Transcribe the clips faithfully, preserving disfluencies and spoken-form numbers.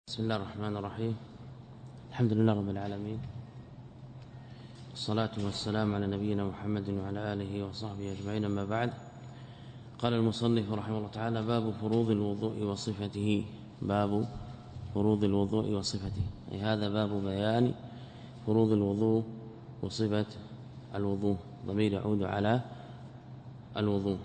بسم الله الرحمن الرحيم. الحمد لله رب العالمين، والصلاة والسلام على نبينا محمد وعلى آله وصحبه أجمعين. أما بعد، قال المصنف رحمه الله تعالى: باب فروض الوضوء وصفته. باب فروض الوضوء وصفته، أي هذا باب بيان فروض الوضوء وصفة الوضوء، ضمير يعود على الوضوء.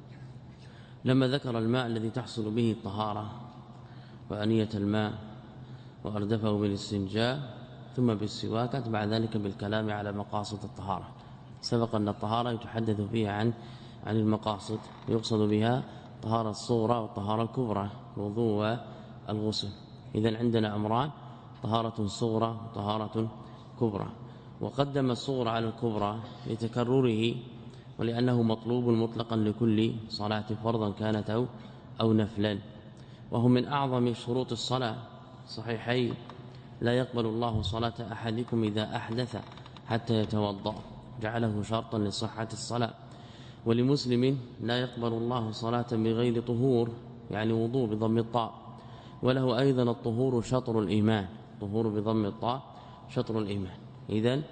لما ذكر الماء الذي تحصل به الطهارة وأنية الماء وأردفه بالاستنجاء ثم بالسواك، بعد ذلك بالكلام على مقاصد الطهارة. سبق أن الطهارة يتحدث فيها عن عن المقاصد، يقصد بها طهارة الصغرى والطهارة الكبرى، الوضوء والغسل. إذن عندنا أمران: طهارة صغرى وطهارة كبرى. وقدم الصغرى على الكبرى لتكرره، ولأنه مطلوب مطلقا لكل صلاة، فرضا كانت أو, أو نفلا. وهو من أعظم شروط الصلاة. صحيحين: لا يقبل الله صلاة أحدكم إذا أحدث حتى يتوضأ، جعله شرطا لصحة الصلاة. ولمسلم: لا يقبل الله صلاة بغير طهور، يعني وضوء بضم الطاء. وله أيضا الطهور شطر الإيمان، طهور بضم الطاء شطر الإيمان. إذن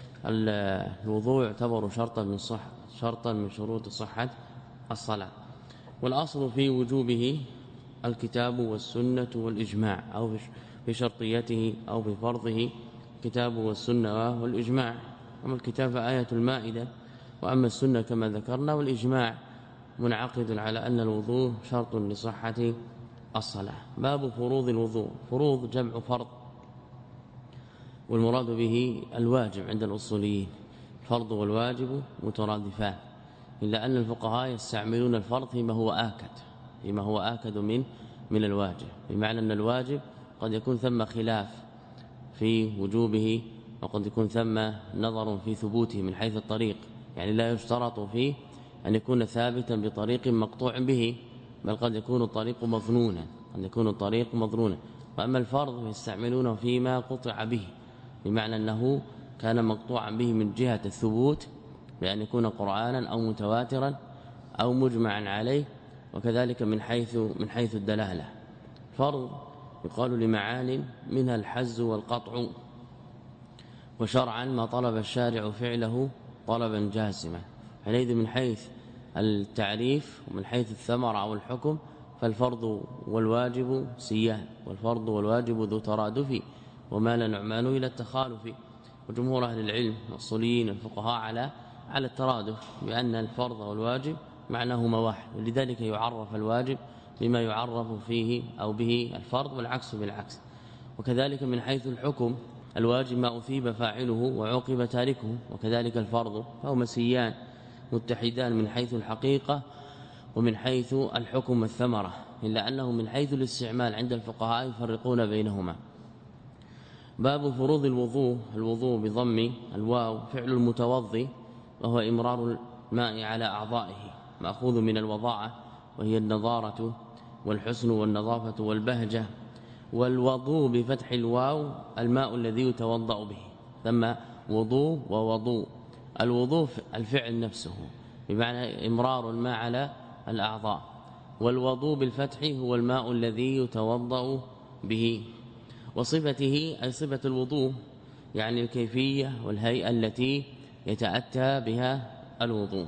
الوضوء يعتبر شرطا من صح شرطا من شروط صحة الصلاة. والأصل في وجوبه الكتاب والسنة والإجماع، أو في شرطيته أو في فرضه الكتاب والسنة والإجماع. أما الكتاب فآية المائدة، وأما السنة كما ذكرنا، والإجماع منعقد على أن الوضوء شرط لصحة الصلاة. باب فروض الوضوء. فروض جمع فرض، والمراد به الواجب عند الأصوليين. الفرض والواجب مترادفان، إلا أن الفقهاء يستعملون الفرض فيما هو آكد فيما هو آكد من من الواجب، بمعنى أن الواجب قد يكون ثم خلاف في وجوبه، وقد يكون ثم نظر في ثبوته من حيث الطريق، يعني لا يشترط فيه أن يكون ثابتا بطريق مقطوع به، بل قد يكون الطريق مظنونا قد يكون الطريق مظنونا وأما الفرض يستعملونه فيما قطع به، بمعنى أنه كان مقطوعا به من جهة الثبوت بأن يكون قرآنا أو متواترا أو مجمعا عليه، وكذلك من حيث من حيث الدلاله. فرض يقال لمعان منها الحز والقطع، وشرعا ما طلب الشارع فعله طلبا جازما. حينئذ من حيث التعريف ومن حيث الثمرة أو الحكم، فالفرض والواجب سيان، والفرض والواجب ذو ترادف، ومال نعمان إلى التخالف. وجمهور أهل العلم والصليين الفقهاء على على الترادف، بأن الفرض والواجب معناهما واحد، ولذلك يعرف الواجب بما يعرف فيه أو به الفرض، والعكس بالعكس. وكذلك من حيث الحكم، الواجب ما أثيب فاعله وعوقب تاركه، وكذلك الفرض فهو مسيان متحدان من حيث الحقيقة ومن حيث الحكم والثمرة، إلا أنه من حيث الاستعمال عند الفقهاء يفرقون بينهما. باب فروض الوضوء. الوضوء بضم الواو فعل المتوضي، وهو إمرار الماء على أعضائه، مأخوذ من الوضاعة، وهي النضارة والحسن والنظافة والبهجة. والوضوء بفتح الواو الماء الذي يتوضأ به، ثم وضوء ووضوء. الوضوء الفعل نفسه، بمعنى إمرار الماء على الأعضاء، والوضوء بالفتح هو الماء الذي يتوضأ به. وصفته أي صفة الوضوء، يعني الكيفية والهيئة التي يتأتى بها الوضوء.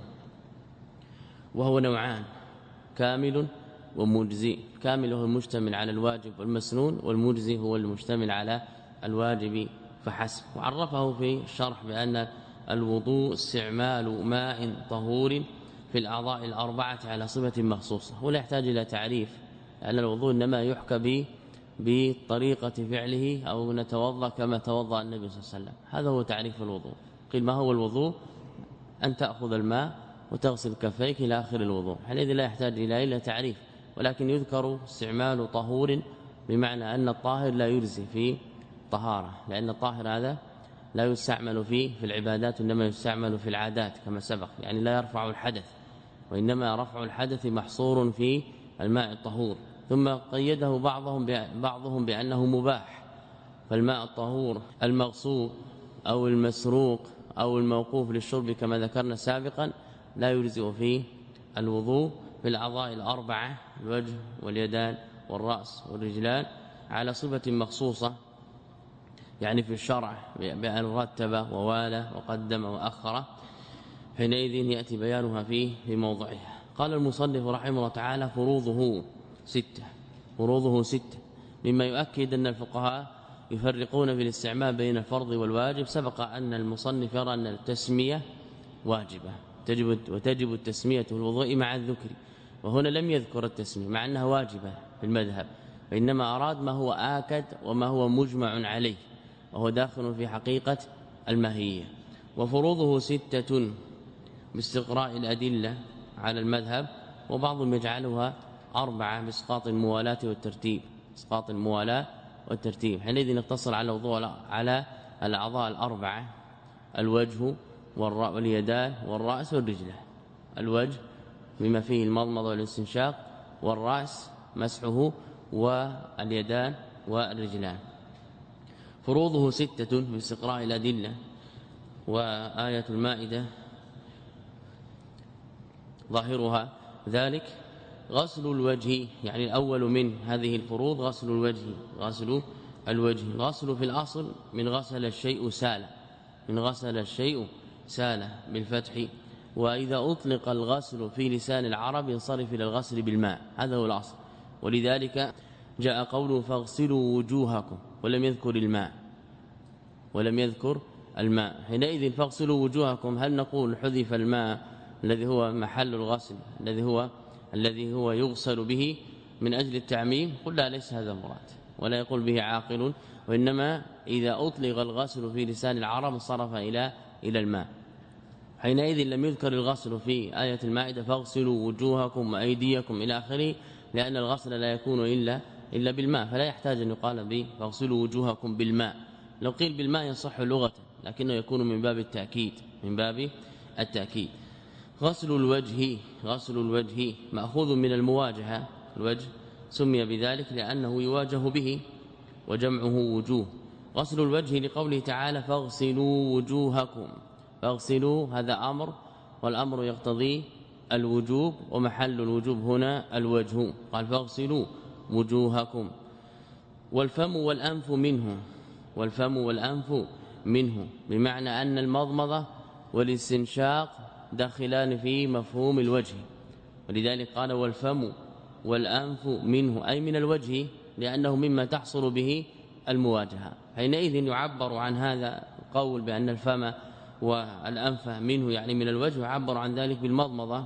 وهو نوعان: كامل ومجزي. كامل هو المشتمل على الواجب والمسنون، والمجزي هو المشتمل على الواجب فحسب. وعرفه في الشرح بأن الوضوء استعمال ماء طهور في الأعضاء الأربعة على صفة مخصوصة، ولا يحتاج إلى تعريف، لأن الوضوء إنما يحكى به بطريقة فعله، أو نتوضأ كما توضأ النبي صلى الله عليه وسلم. هذا هو تعريف الوضوء. قيل: ما هو الوضوء؟ أن تأخذ الماء وتغسل كفيك إلى آخر الوضوء. حينئذ لا يحتاج إلى إلا تعريف، ولكن يذكر استعمال طهور، بمعنى أن الطاهر لا يجزي في طهارة، لأن الطاهر هذا لا يستعمل فيه في العبادات، إنما يستعمل في العادات كما سبق، يعني لا يرفع الحدث، وإنما رفع الحدث محصور في الماء الطهور. ثم قيده بعضهم بعضهم بأنه مباح، فالماء الطهور المغصوب أو المسروق أو الموقوف للشرب كما ذكرنا سابقا لا يجزئ فيه الوضوء في الأعضاء الأربعة: الوجه واليدان والرأس والرجلان، على صفة مخصوصة يعني في الشرع بأن رتب ووالى وقدم وأخر حينئذ يأتي بيانها فيه في موضعها. قال المصنف رحمه الله تعالى فروضه ستة فروضه ستة مما يؤكد أن الفقهاء يفرقون في الاستعمال بين الفرض والواجب. سبق أن المصنف يرى أن التسمية واجبة تجب وتجب التسمية في الوضوء مع الذكر، وهنا لم يذكر التسمية مع أنها واجبة في المذهب، وإنما أراد ما هو آكد وما هو مجمع عليه وهو داخل في حقيقة الماهية. وفروضه ستة باستقراء الأدلة على المذهب، وبعضهم يجعلها أربعة بإسقاط الموالاة والترتيب إسقاط الموالاة والترتيب. حينئذ نقتصر على الوضوء على الأعضاء الأربعة: الوجه واليدان والرأس والرجلان. الوجه بما فيه المضمضة والاستنشاق، والرأس مسحه، واليدان والرجلان. فروضه ستة باستقراء الأدلة، وآية المائدة ظاهرها ذلك. غسل الوجه يعني الأول من هذه الفروض غسل الوجه غسل الوجه غسل في الأصل من غسل الشيء سال من غسل الشيء سال بالفتح، وإذا أطلق الغسل في لسان العرب ينصرف إلى الغسل بالماء، هذا هو الأصل. ولذلك جاء قوله فاغسلوا وجوهكم ولم يذكر الماء ولم يذكر الماء حينئذ فاغسلوا وجوهكم. هل نقول حذف الماء الذي هو محل الغسل الذي هو الذي هو يغسل به من أجل التعميم؟ قل لا، ليس هذا المراد ولا يقول به عاقل، وإنما إذا أطلق الغسل في لسان العرب صرف إلى إلى الماء. حينئذ لم يذكر الغسل في آية المائدة فاغسلوا وجوهكم وأيديكم إلى آخره، لأن الغسل لا يكون إلا إلا بالماء، فلا يحتاج أن يقال به فاغسلوا وجوهكم بالماء. لو قيل بالماء يصح لغة، لكنه يكون من باب التأكيد من باب التأكيد. غسل الوجه غسل الوجه مأخوذ من المواجهة، الوجه سمي بذلك لأنه يواجه به وجمعه وجوه. غسل الوجه لقوله تعالى فاغسلوا وجوهكم، فاغسلوا هذا أمر، والأمر يقتضي الوجوب، ومحل الوجوب هنا الوجه، قال فاغسلوا وجوهكم. والفم والأنف منه والفم والأنف منه بمعنى أن المضمضة والاستنشاق داخلان في مفهوم الوجه، ولذلك قال والفم والأنف منه أي من الوجه، لأنه مما تحصل به المواجهة. حينئذ يعبر عن هذا القول بأن الفم والأنف منه يعني من الوجه، يعبر عن ذلك بالمضمضة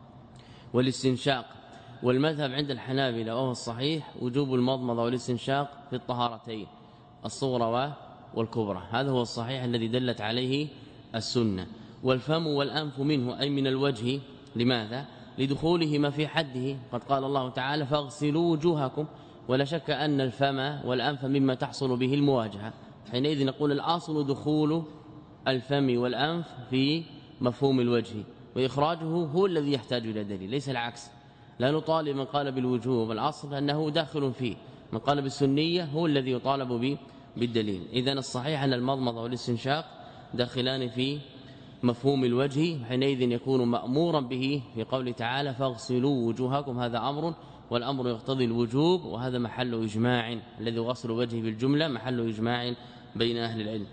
والاستنشاق. والمذهب عند الحنابلة وهو الصحيح وجوب المضمضة والاستنشاق في الطهارتين الصغرى والكبرى، هذا هو الصحيح الذي دلت عليه السنة. والفم والأنف منه أي من الوجه، لماذا؟ لدخولهما في حده، قد قال الله تعالى فاغسلوا وجوهكم، ولا شك أن الفم والأنف مما تحصل به المواجهة. حينئذ نقول الأصل دخول الفم والأنف في مفهوم الوجه، وإخراجه هو الذي يحتاج إلى دليل ليس العكس. لا نطالب من قال بالوجوب، الأصل أنه داخل فيه، من قال بالسنية هو الذي يطالب به بالدليل. إذن الصحيح أن المضمضة والاستنشاق داخلان في مفهوم الوجه، حينئذ يكون مأمورا به في قوله تعالى فاغسلوا وجوهكم، هذا أمر، والأمر يقتضي الوجوب، وهذا محل إجماع، الذي غسل وجهه بالجملة محل إجماع بين أهل العلم.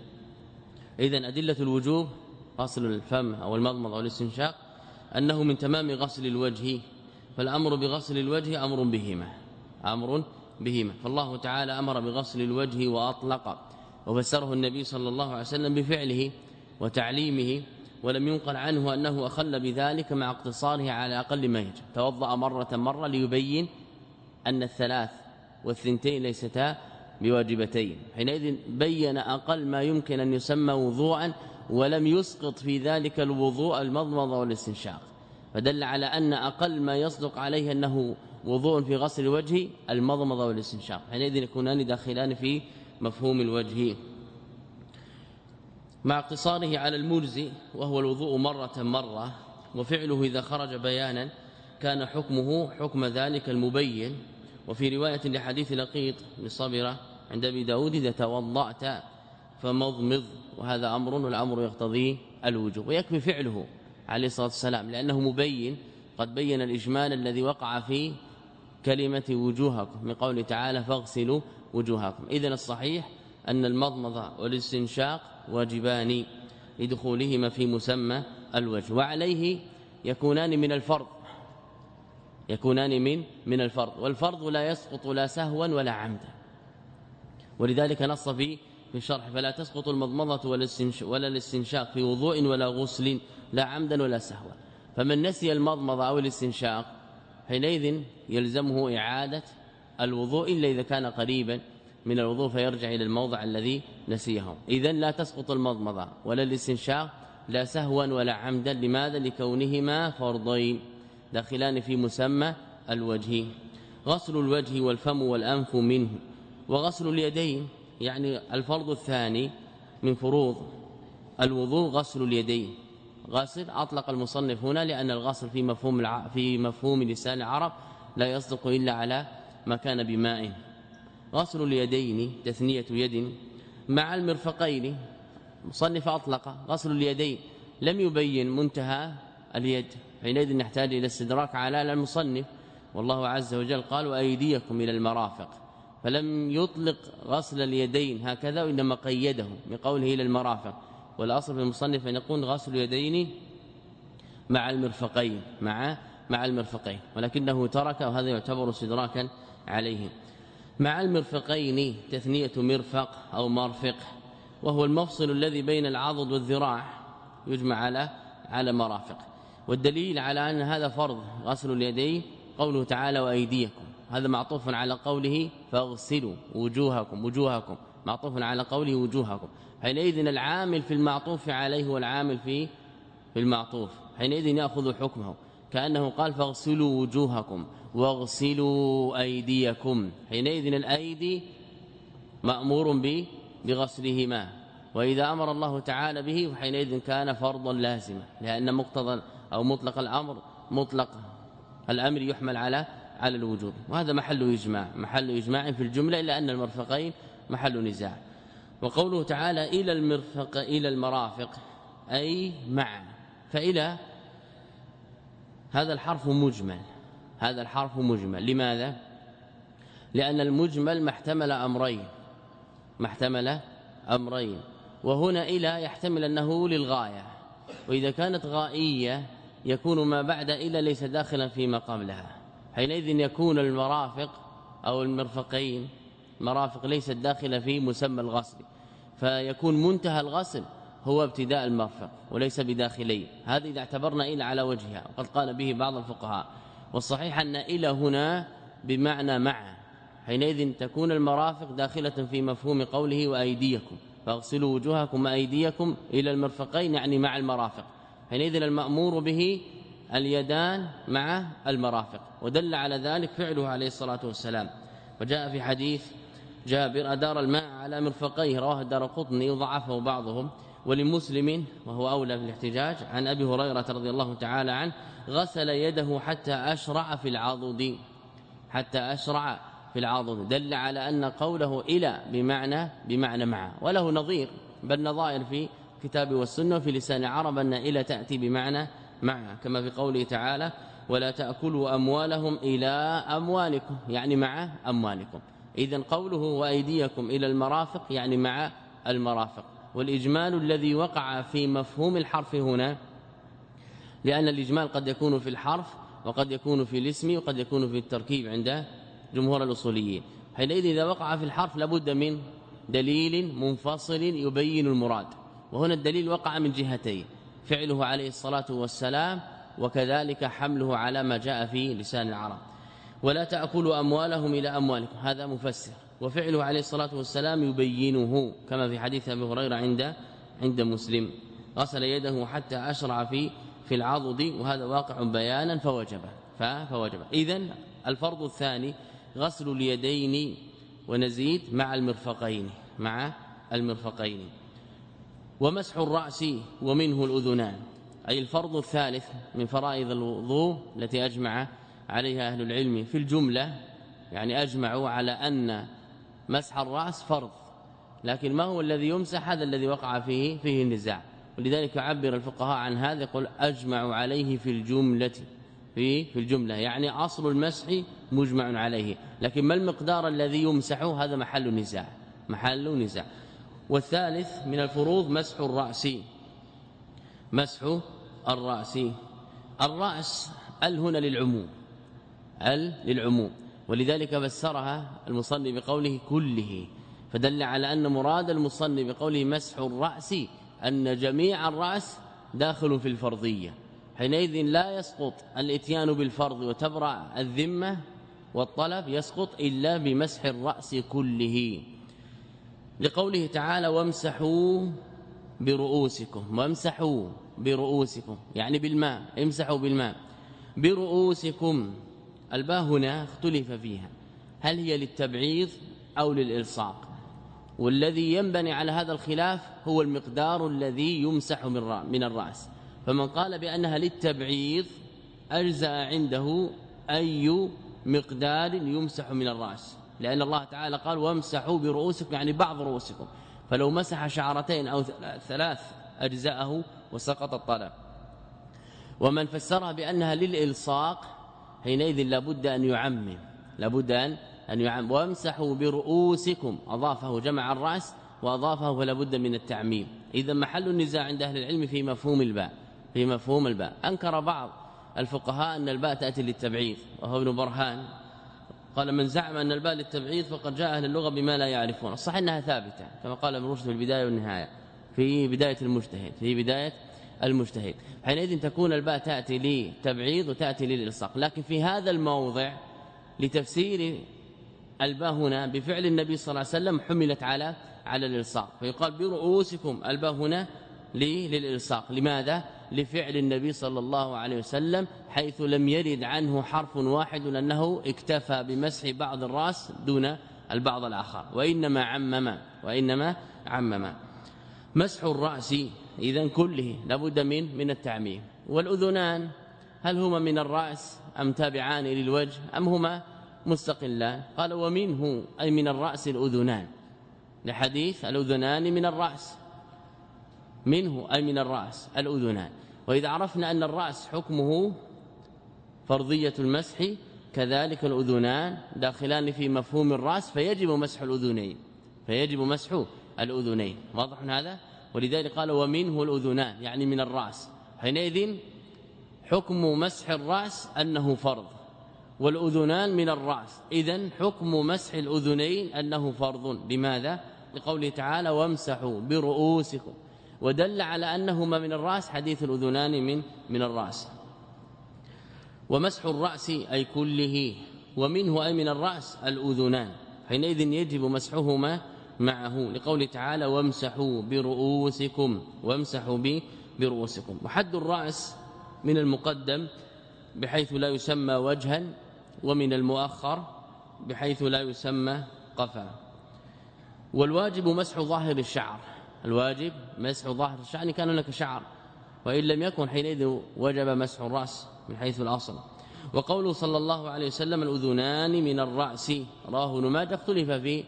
إذن أدلة الوجوب غسل الفم أو المضمضة والاستنشاق أنه من تمام غسل الوجه، فالأمر بغسل الوجه أمر بهما أمر بهما فالله تعالى أمر بغسل الوجه وأطلق، وفسره النبي صلى الله عليه وسلم بفعله وتعليمه، ولم ينقل عنه أنه أخل بذلك مع اقتصاره على أقل ما يجب. توضأ مرة مرة ليبين أن الثلاث والثنتين ليستا بواجبتين، حينئذ بين أقل ما يمكن أن يسمى وضوءا، ولم يسقط في ذلك الوضوء المضمضة والاستنشاق، فدل على أن أقل ما يصدق عليه أنه وضوء في غسل الوجه المضمضة والاستنشاق، حينئذ يكونان داخلان في مفهوم الوجه مع اقتصاره على المجزي وهو الوضوء مرة مرة، وفعله إذا خرج بيانا كان حكمه حكم ذلك المبين. وفي رواية لحديث لقيط بن صبرة عند أبي داود إذا توضأت فمضمض، وهذا أمر والأمر يقتضي الوجوب، ويكفي فعله عليه الصلاة والسلام لأنه مبين، قد بين الإجمال الذي وقع في كلمة وجوهكم من قوله تعالى فاغسلوا وجوهكم. إذن الصحيح أن المضمضة والاستنشاق واجبان لدخولهما في مسمى الوجه، وعليه يكونان من الفرض يكونان من من الفرض والفرض لا يسقط لا سهوا ولا عمدا، ولذلك نص في في الشرح فلا تسقط المضمضة ولا الاستنشاق في وضوء ولا غسل لا عمدا ولا سهوا. فمن نسي المضمضة أو الاستنشاق حينئذ يلزمه إعادة الوضوء إلا إذا كان قريبا من الوضوء فيرجع إلى الموضع الذي نسيه. إذن لا تسقط المضمضة ولا الاستنشاق لا سهوا ولا عمدا. لماذا؟ لكونهما فرضين داخلان في مسمى الوجه. غسل الوجه والفم والأنف منه، وغسل اليدين يعني الفرض الثاني من فروض الوضوء غسل اليدين. غسل أطلق المصنف هنا لأن الغسل في مفهوم الع... في مفهوم لسان العرب لا يصدق إلا على ما كان بماء. غسل اليدين تثنية يد مع المرفقين، مصنف أطلق غسل اليدين لم يبين منتهى اليد، حينئذ نحتاج إلى استدراك على المصنف، والله عز وجل قال وأيديكم إلى المرافق، فلم يطلق غسل اليدين هكذا وإنما قيده بقوله إلى المرافق. والأصل في المصنف أن يكون غسل اليدين مع المرفقين مع مع المرفقين، ولكنه ترك وهذا يعتبر استدراكا عليه. مع المرفقين تثنية مرفق أو مرفق، وهو المفصل الذي بين العضد والذراع يجمع على على مرافق. والدليل على أن هذا فرض غسل اليدين قوله تعالى وأيديكم، هذا معطوف على قوله فاغسلوا وجوهكم وجوهكم معطوف على قوله وجوهكم، حينئذ العامل في المعطوف عليه والعامل في في المعطوف حينئذ يأخذ حكمه، كأنه قال فاغسلوا وجوهكم واغسلوا أيديكم، حينئذ الأيدي مأمور بغسلهما، وإذا أمر الله تعالى به حينئذ كان فرضا لازما، لأن مقتضى أو مطلق الأمر مطلق الأمر يحمل على على الوجوب، وهذا محل إجماع محل إجماع في الجملة، إلا أن المرفقين محل نزاع. وقوله تعالى إلى المرفق إلى المرافق أي مع، فإلى هذا الحرف مجمل هذا الحرف مجمل لماذا؟ لأن المجمل ما احتمل أمرين ما احتمل أمرين وهنا إلى يحتمل أنه للغاية، وإذا كانت غائية يكون ما بعد إلى ليس داخلا فيما قبلها، حينئذ يكون المرافق أو المرفقين مرافق ليست داخلة في مسمى الغسل، فيكون منتهى الغسل هو ابتداء المرفق وليس بداخلي. هذا إذا اعتبرنا إلى على وجهها، وقد قال به بعض الفقهاء، والصحيح أن إلى هنا بمعنى مع، حينئذ تكون المرافق داخلة في مفهوم قوله وأيديكم فاغسلوا وجوهكم وأيديكم إلى المرفقين يعني مع المرافق، حينئذ المأمور به اليدان مع المرافق، ودل على ذلك فعله عليه الصلاة والسلام. وجاء في حديث جابر أدار الماء على مرفقيه، رواه الدارقطني وضعفه بعضهم، ولمسلم وهو أولى في الاحتجاج عن أبي هريرة رضي الله تعالى عنه غسل يده حتى أشرع في العضد حتى أشرع في العضد، دل على أن قوله إلى بمعنى بمعنى مع، وله نظير بل نظائر في كتاب والسنة في لسان عرب أن إلى تأتي بمعنى مع، كما في قوله تعالى ولا تأكلوا أموالهم إلى أموالكم يعني مع أموالكم. إذن قوله وأيديكم إلى المرافق يعني مع المرافق. والإجمال الذي وقع في مفهوم الحرف هنا، لأن الإجمال قد يكون في الحرف وقد يكون في الاسم وقد يكون في التركيب عند جمهور الأصوليين، حينئذ إذا وقع في الحرف لابد من دليل منفصل يبين المراد، وهنا الدليل وقع من جهتين، فعله عليه الصلاة والسلام وكذلك حمله على ما جاء في لسان العرب. ولا تأكلوا أموالهم إلى أموالكم هذا مفسر، وفعله عليه الصلاة والسلام يبينه كما في حديث أبي هريرة عند عند مسلم غسل يده حتى أشرع في في العضد، وهذا واقع بيانا فوجب فوجب. إذن الفرض الثاني غسل اليدين، ونزيد مع المرفقين مع المرفقين ومسح الرأس ومنه الأذنان، أي الفرض الثالث من فرائض الوضوء التي أجمع عليها أهل العلم في الجملة، يعني أجمعوا على أن مسح الرأس فرض، لكن ما هو الذي يمسح هذا الذي وقع فيه فيه النزاع، ولذلك يعبر الفقهاء عن هذا يقول أجمعوا عليه في الجملة في في الجملة، يعني أصل المسح مجمع عليه، لكن ما المقدار الذي يمسحه هذا محل نزاع محل نزاع. والثالث من الفروض مسح الرأس. مسح الرأس الرأس ال هنا للعموم ال للعموم ولذلك فسرها المصنف بقوله كله، فدل على أن مراد المصنف بقوله مسح الرأس أن جميع الرأس داخل في الفرضية، حينئذ لا يسقط الاتيان بالفرض وتبرأ الذمة والطلب، يسقط إلا بمسح الرأس كله، لقوله تعالى وامسحوا برؤوسكم. وامسحوا برؤوسكم يعني بالماء، امسحوا بالماء برؤوسكم. الباء هنا اختلف فيها هل هي للتبعيض أو للإلصاق، والذي ينبني على هذا الخلاف هو المقدار الذي يمسح من الرأس. فمن قال بأنها للتبعيض أجزأ عنده أي مقدار يمسح من الرأس، لأن الله تعالى قال وامسحوا برؤوسكم يعني بعض رؤوسكم، فلو مسح شعرتين أو ثلاث أجزاءه وسقط الطلب. ومن فسرها بأنها للإلصاق حينئذ لابد أن يعمم لابد أن أن يعمم وامسحوا برؤوسكم، أضافه جمع الرأس وأضافه فلا بد من التعميم. إذا محل النزاع عند أهل العلم في مفهوم الباء في مفهوم الباء. أنكر بعض الفقهاء أن الباء تأتي للتبعيض، وهو ابن برهان قال من زعم أن الباء للتبعيض فقد جاء أهل اللغة بما لا يعرفون. الصح أنها ثابتة كما قال ابن رشد في البداية والنهاية في بداية المجتهد في بداية المجتهد حينئذ تكون الباء تأتي للتبعيض وتأتي للإلصاق. لكن في هذا الموضع لتفسير الباء هنا بفعل النبي صلى الله عليه وسلم حملت على على الإلصاق، فيقال برؤوسكم الباء هنا للإلصاق. لماذا؟ لفعل النبي صلى الله عليه وسلم، حيث لم يرد عنه حرف واحد أنه اكتفى بمسح بعض الرأس دون البعض الآخر، وإنما عمم وإنما عمم. مسح الرأس إذن كله لابد من من التعميم. والأذنان هل هما من الرأس أم تابعان للوجه أم هما مستقلان؟ قال ومنه أي من الرأس الأذنان، لحديث الأذنان من الرأس، منه أي من الرأس الأذنان. وإذا عرفنا أن الرأس حكمه فرضية المسح كذلك الأذنان داخلان في مفهوم الرأس، فيجب مسح الأذنين فيجب مسح الأذنين. واضح هذا؟ ولذلك قال ومنه الأذنان يعني من الرأس، حينئذ حكم مسح الرأس أنه فرض، والأذنان من الرأس، إذن حكم مسح الأذنين أنه فرض. لماذا؟ لقوله تعالى وامسحوا برؤوسكم، ودل على أنهما من الرأس حديث الأذنان من من الرأس. ومسح الرأس أي كله، ومنه أي من الرأس الأذنان، حينئذ يجب مسحهما معه، لقوله تعالى وامسحوا برؤوسكم وامسحوا برؤوسكم. وحد الرأس من المقدم بحيث لا يسمى وجها، ومن المؤخر بحيث لا يسمى قفا. والواجب مسح ظاهر الشعر، الواجب مسح ظاهر الشعر إن كان هناك شعر، وإن لم يكن حينئذ وجب مسح الرأس من حيث الأصل. وقوله صلى الله عليه وسلم الأذنان من الرأس راه ابن ماجه اختلف في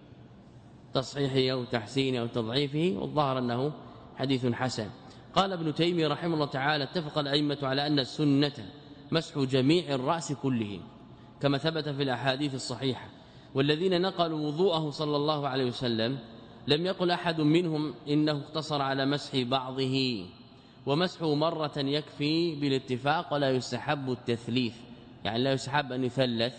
تصحيحه أو تحسينه أو تضعيفه، والظاهر أنه حديث حسن. قال ابن تيمية رحمه الله تعالى اتفق الأئمة على أن السنة مسح جميع الرأس كله كما ثبت في الأحاديث الصحيحة، والذين نقلوا وضوءه صلى الله عليه وسلم لم يقل أحد منهم إنه اقتصر على مسح بعضه، ومسحه مرة يكفي بالاتفاق، ولا يستحب التثليث، يعني لا يستحب أن يثلث،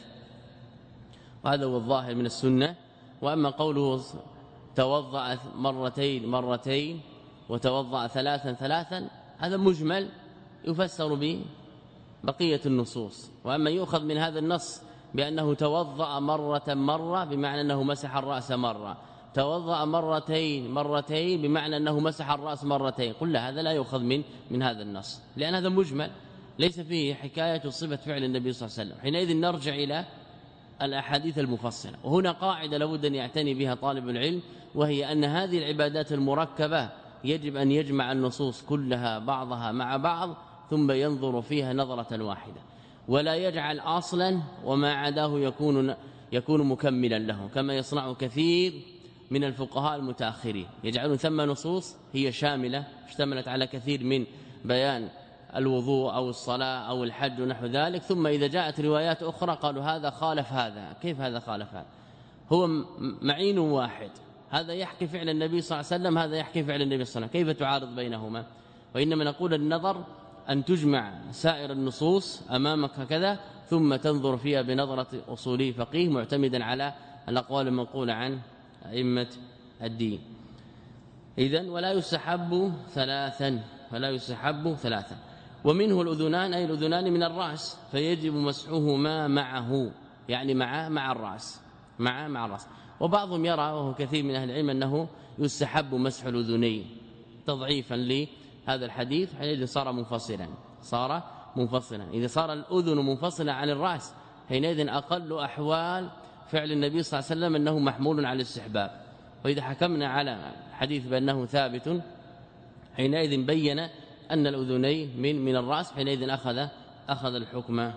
وهذا هو الظاهر من السنة. وأما قوله توضأ مرتين مرتين وتوضأ ثلاثا ثلاثا هذا مجمل يفسر ببقية النصوص. وأما يؤخذ من هذا النص بأنه توضأ مرة مرة بمعنى أنه مسح الرأس مرة، توضأ مرتين مرتين بمعنى أنه مسح الرأس مرتين، قل هذا لا يؤخذ من من هذا النص، لأن هذا مجمل ليس فيه حكاية صفة فعل النبي صلى الله عليه وسلم. حينئذ نرجع إلى الأحاديث المفصلة. وهنا قاعدة لابد أن يعتني بها طالب العلم، وهي أن هذه العبادات المركبة يجب أن يجمع النصوص كلها بعضها مع بعض ثم ينظر فيها نظرة واحدة، ولا يجعل أصلا وما عداه يكون يكون مكملا له، كما يصنع كثير من الفقهاء المتأخرين، يجعلون ثم نصوص هي شاملة اشتملت على كثير من بيان الوضوء أو الصلاة أو الحج ونحو ذلك، ثم إذا جاءت روايات أخرى قالوا هذا خالف هذا. كيف هذا خالف هذا؟ هو معين واحد، هذا يحكي فعل النبي صلى الله عليه وسلم، هذا يحكي فعل النبي صلى الله عليه وسلم، كيف تعارض بينهما؟ وإنما نقول النظر أن تجمع سائر النصوص أمامك هكذا ثم تنظر فيها بنظرة أصولي فقيه معتمدا على الأقوال المنقولة عن أئمة الدين. إذن ولا يستحب ثلاثا، ولا يستحب ثلاثا. ومنه الأذنان، أي الأذنان من الرأس، فيجب مسحهما معه، يعني مع مع الرأس، مع مع الرأس. وبعضهم يرى وهو كثير من أهل العلم أنه يستحب مسح الأذنين تضعيفا لهذا الحديث، حينئذ صار منفصلا، صار منفصلا. إذا صار الأذن منفصلا عن الرأس حينئذ أقل أحوال فعل النبي صلى الله عليه وسلم أنه محمول على الاستحباب. وإذا حكمنا على الحديث بأنه ثابت حينئذ بين أن الأذنين من من الرأس، حينئذ أخذ أخذ الحكم.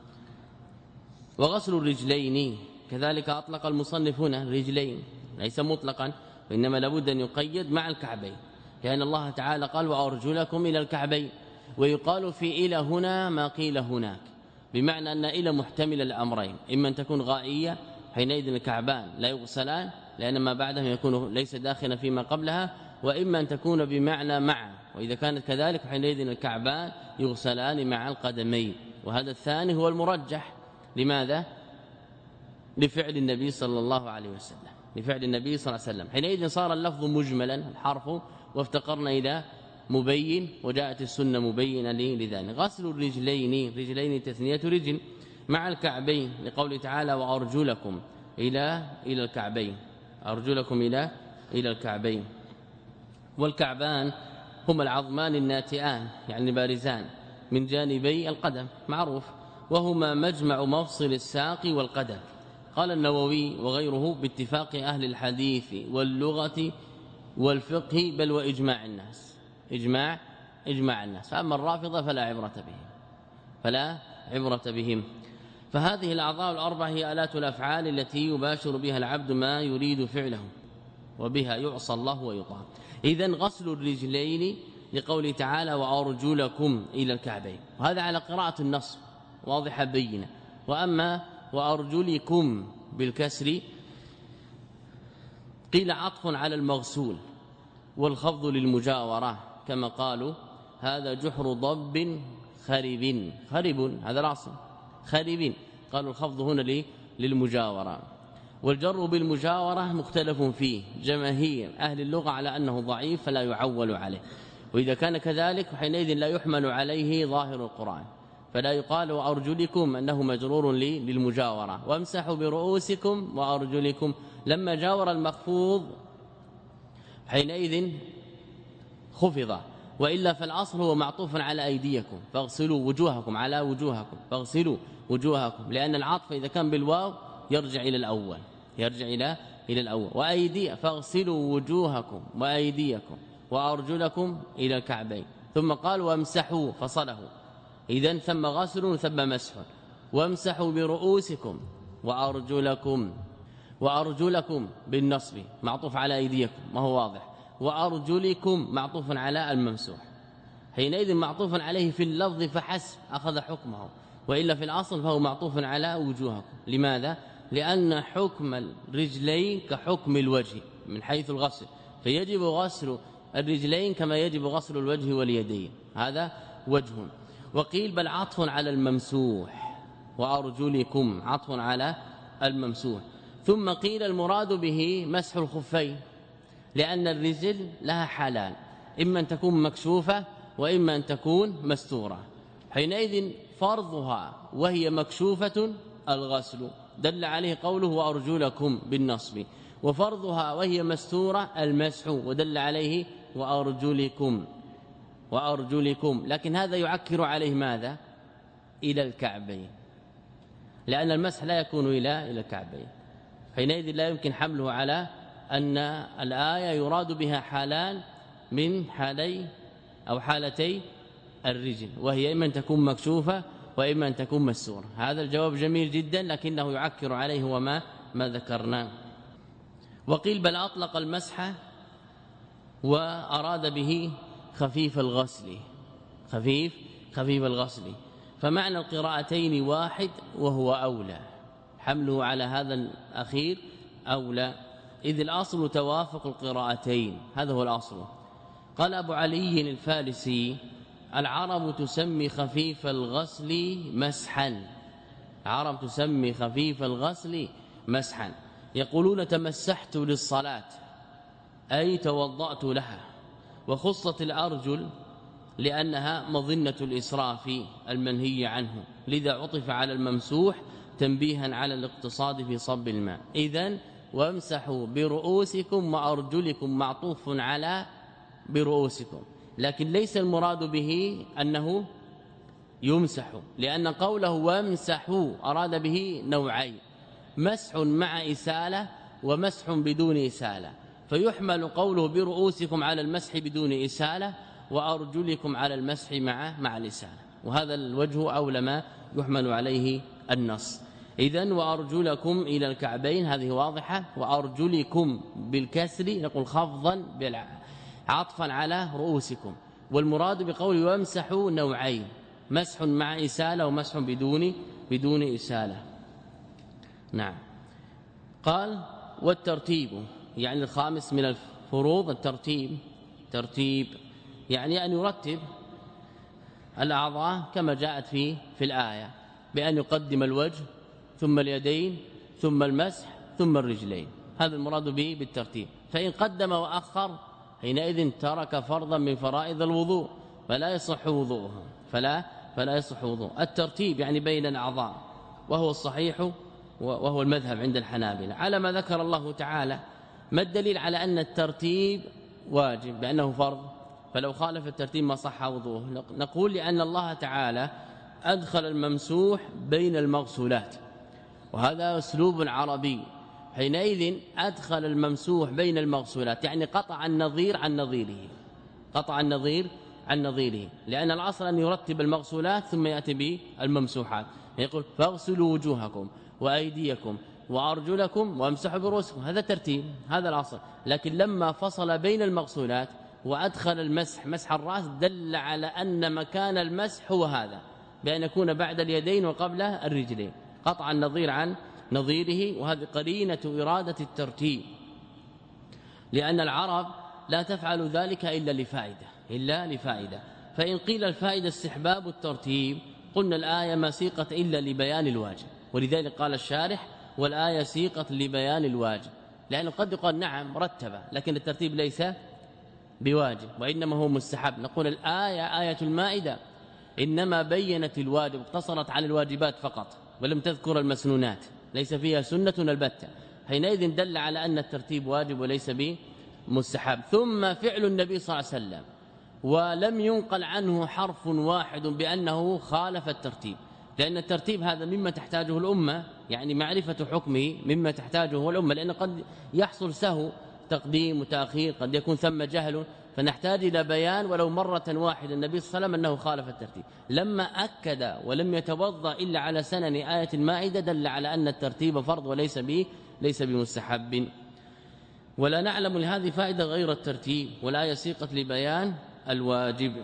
وغسل الرجلين كذلك أطلق المصنف هنا الرجلين، ليس مطلقا، وإنما لابد أن يقيد مع الكعبين، لأن الله تعالى قال وأرجلكم إلى الكعبين. ويقال في إلى هنا ما قيل هناك، بمعنى أن إلى محتمل الأمرين، إما أن تكون غائية حينئذ الكعبان لا يغسلان لأن ما بعدهم يكون ليس داخلا فيما قبلها، وإما أن تكون بمعنى مع، وإذا كانت كذلك حينئذ الكعبان يغسلان مع القدمين. وهذا الثاني هو المرجح. لماذا؟ لفعل النبي صلى الله عليه وسلم، لفعل النبي صلى الله عليه وسلم. حينئذ صار اللفظ مجملا الحرف، وافتقرنا إلى مبين، وجاءت السنة مبينة لذلك. غسل الرجلين، رجلين تثنية رجل، مع الكعبين، لقوله تعالى وأرجلكم إلى إلى الكعبين، أرجلكم إلى إلى الكعبين. والكعبان هما العظمان الناتئان يعني بارزان من جانبي القدم معروف، وهما مجمع مفصل الساق والقدم. قال النووي وغيره باتفاق أهل الحديث واللغة والفقه بل وإجماع الناس، إجماع إجماع الناس. فأما الرافضة فلا عبرة بهم، فلا عبرة بهم. فهذه الأعضاء الأربع هي آلات الأفعال التي يباشر بها العبد ما يريد فعله، وبها يعصى الله ويطاع. إذن غسل الرجلين لقوله تعالى وأرجلكم إلى الكعبين، وهذا على قراءة النص واضحة بينة. وأما وأرجلكم بالكسر قيل عطف على المغسول، والخفض للمجاورة، كما قالوا هذا جحر ضب خرب، خرب هذا الأصل خرب، قالوا الخفض هنا للمجاورة. والجر بالمجاورة مختلف فيه، جماهير أهل اللغة على أنه ضعيف فلا يعول عليه، وإذا كان كذلك حينئذ لا يحمل عليه ظاهر القرآن، فلا يقال وأرجلكم أنه مجرور للمجاورة. وامسحوا برؤوسكم وأرجلكم، لما جاور المخفوض حينئذ خفض، وإلا فالأصل هو معطوف على أيديكم فاغسلوا وجوهكم، على وجوهكم فاغسلوا وجوهكم، لأن العطف إذا كان بالواو يرجع إلى الأول، يرجع إلى إلى الأول. وأيدي فاغسلوا وجوهكم وأيديكم وأرجلكم إلى الكعبين، ثم قال وامسحوا فصله، إذن ثم غسل ثم مسح. وامسحوا برؤوسكم وأرجلكم، وأرجلكم بالنصب معطوف على أيديكم ما هو واضح، وأرجلكم معطوف على الممسوح، حينئذ معطوف عليه في اللفظ فحسب أخذ حكمه، وإلا في الأصل فهو معطوف على وجوهكم. لماذا؟ لأن حكم الرجلين كحكم الوجه من حيث الغسل، فيجب غسل الرجلين كما يجب غسل الوجه واليدين، هذا وجه. وقيل بل عطف على الممسوح، وأرجلكم عطف على الممسوح. ثم قيل المراد به مسح الخفين، لأن الرجل لها حالان، إما أن تكون مكشوفة وإما أن تكون مستورة، حينئذ فرضها وهي مكشوفة الغسل، دل عليه قوله وأرجلكم بالنصب، وفرضها وهي مستورة المسح، ودل عليه وأرجلكم وأرجلكم. لكن هذا يعكر عليه ماذا؟ إلى الكعبين، لأن المسح لا يكون إلى إلى الكعبين، حينئذ لا يمكن حمله على أن الآية يراد بها حالان من حالي أو حالتي الرجل، وهي إما أن تكون مكشوفة وإما أن تكون مستورة. هذا الجواب جميل جدا، لكنه يعكر عليه وما ما ذكرناه. وقيل بل أطلق المسح وأراد به خفيف الغسل، خفيف خفيف الغسل، فمعنى القراءتين واحد وهو أولى، حمله على هذا الأخير أولى، إذ الأصل توافق القراءتين، هذا هو الأصل. قال أبو علي الفارسي: العرب تسمي خفيف الغسل مسحا، العرب تسمي خفيف الغسل مسحا، يقولون تمسحت للصلاة أي توضأت لها، وخصت الأرجل لأنها مظنة الإسراف المنهي عنه، لذا عطف على الممسوح تنبيها على الاقتصاد في صب الماء. إذن وامسحوا برؤوسكم وأرجلكم معطوف على برؤوسكم، لكن ليس المراد به أنه يمسح، لأن قوله وامسحوا أراد به نوعين: مسح مع إسالة ومسح بدون إسالة، فيحمل قوله برؤوسكم على المسح بدون إسالة، وأرجلكم على المسح مع مع الإسالة، وهذا الوجه أولى ما يحمل عليه النص. إذن وأرجلكم إلى الكعبين هذه واضحة، وأرجلكم بالكسر نقول خفضا عطفا على رؤوسكم، والمراد بقول وامسحوا نوعين: مسح مع إسالة ومسح بدون بدون إسالة. نعم. قال والترتيب يعني الخامس من الفروض الترتيب، ترتيب يعني أن يرتب الأعضاء كما جاءت في في الآية، بأن يقدم الوجه ثم اليدين ثم المسح ثم الرجلين، هذا المراد به بالترتيب. فإن قدم وأخر حينئذ ترك فرضا من فرائض الوضوء فلا يصح وضوءه، فلا فلا يصح وضوء. الترتيب يعني بين الأعضاء، وهو الصحيح وهو المذهب عند الحنابلة على ما ذكر الله تعالى. ما الدليل على أن الترتيب واجب بأنه فرض؟ فلو خالف الترتيب ما صح وضوءه. نقول لأن الله تعالى أدخل الممسوح بين المغسولات، وهذا أسلوب عربي، حينئذ أدخل الممسوح بين المغسولات يعني قطع النظير عن نظيره، قطع النظير عن نظيره، لأن الأصل أن يرتب المغسولات ثم يأتي بالممسوحات، يقول فاغسلوا وجوهكم وأيديكم وأرجلكم وامسحوا برؤوسكم، هذا ترتيب، هذا الأصل. لكن لما فصل بين المغسولات وأدخل المسح مسح الرأس دل على أن مكان المسح هو هذا، بأن يكون بعد اليدين وقبل الرجلين، قطع النظير عن نظيره، وهذه قرينة إرادة الترتيب، لأن العرب لا تفعل ذلك إلا لفائدة إلا لفائدة فإن قيل الفائدة استحباب الترتيب قلنا الآية ما سيقت إلا لبيان الواجب، ولذلك قال الشارح والآية سيقت لبيان الواجب، لأنه قد يقال نعم رتب لكن الترتيب ليس بواجب وإنما هو مستحب. نقول الآية آية المائدة إنما بينت الواجب، اقتصرت على الواجبات فقط ولم تذكر المسنونات، ليس فيها سنة البتة، حينئذ دل على أن الترتيب واجب وليس بمستحب. ثم فعل النبي صلى الله عليه وسلم ولم ينقل عنه حرف واحد بأنه خالف الترتيب، لأن الترتيب هذا مما تحتاجه الأمة، يعني معرفة حكمه مما تحتاجه الأمة، لأن قد يحصل سهو تقديم وتأخير، قد يكون ثم جهل، فنحتاج إلى بيان ولو مرة واحدة النبي صلى الله عليه وسلم أنه خالف الترتيب. لما أكد ولم يتوضأ إلا على سنن آية المائدة دل على أن الترتيب فرض وليس به ليس بمستحب. ولا نعلم لهذه فائدة غير الترتيب، والآية سيقت لبيان الواجب.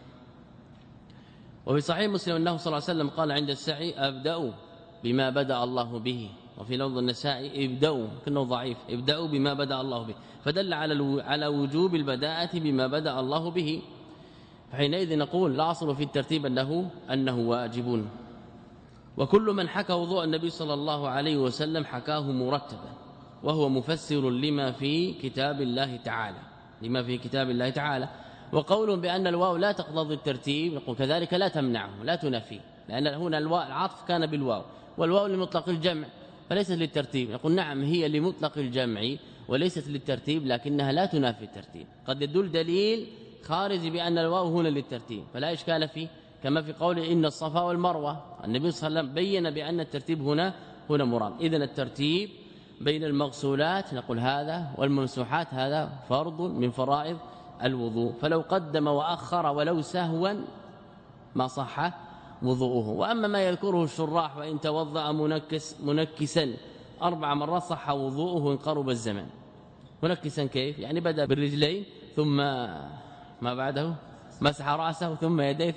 وفي صحيح مسلم أنه صلى الله عليه وسلم قال عند السعي أبدأوا بما بدأ الله به، وفي لفظ النسائي ابدأوا كأنه ضعيف ابدأوا بما بدأ الله به، فدل على على وجوب البداءة بما بدأ الله به، فحينئذ نقول لا أصل في الترتيب أنه أنه واجب. وكل من حكى وضوء النبي صلى الله عليه وسلم حكاه مرتبا، وهو مفسر لما في كتاب الله تعالى لما في كتاب الله تعالى. وقول بأن الواو لا تقتضي الترتيب نقول كذلك لا تمنعه لا تنفي، لأن هنا الواو العطف كان بالواو، والواو لمطلق الجمع فليست للترتيب. نقول نعم هي لمطلق الجمع وليست للترتيب، لكنها لا تنافي الترتيب، قد يدل دليل خارج بأن الواو هنا للترتيب فلا إشكال فيه، كما في قوله إن الصفا والمروة النبي صلى الله عليه وسلم بين بأن الترتيب هنا هنا مراد. إذن الترتيب بين المغسولات نقول هذا والممسوحات هذا فرض من فرائض الوضوء، فلو قدم وأخر ولو سهوا ما صح وضوءه. وأما ما يذكره الشراح وإن توضأ منكس منكسا أربع مرات صح وضوءه إن قرب الزمن. منكسا كيف؟ يعني بدأ بالرجلين ثم ما بعده مسح رأسه ثم يديه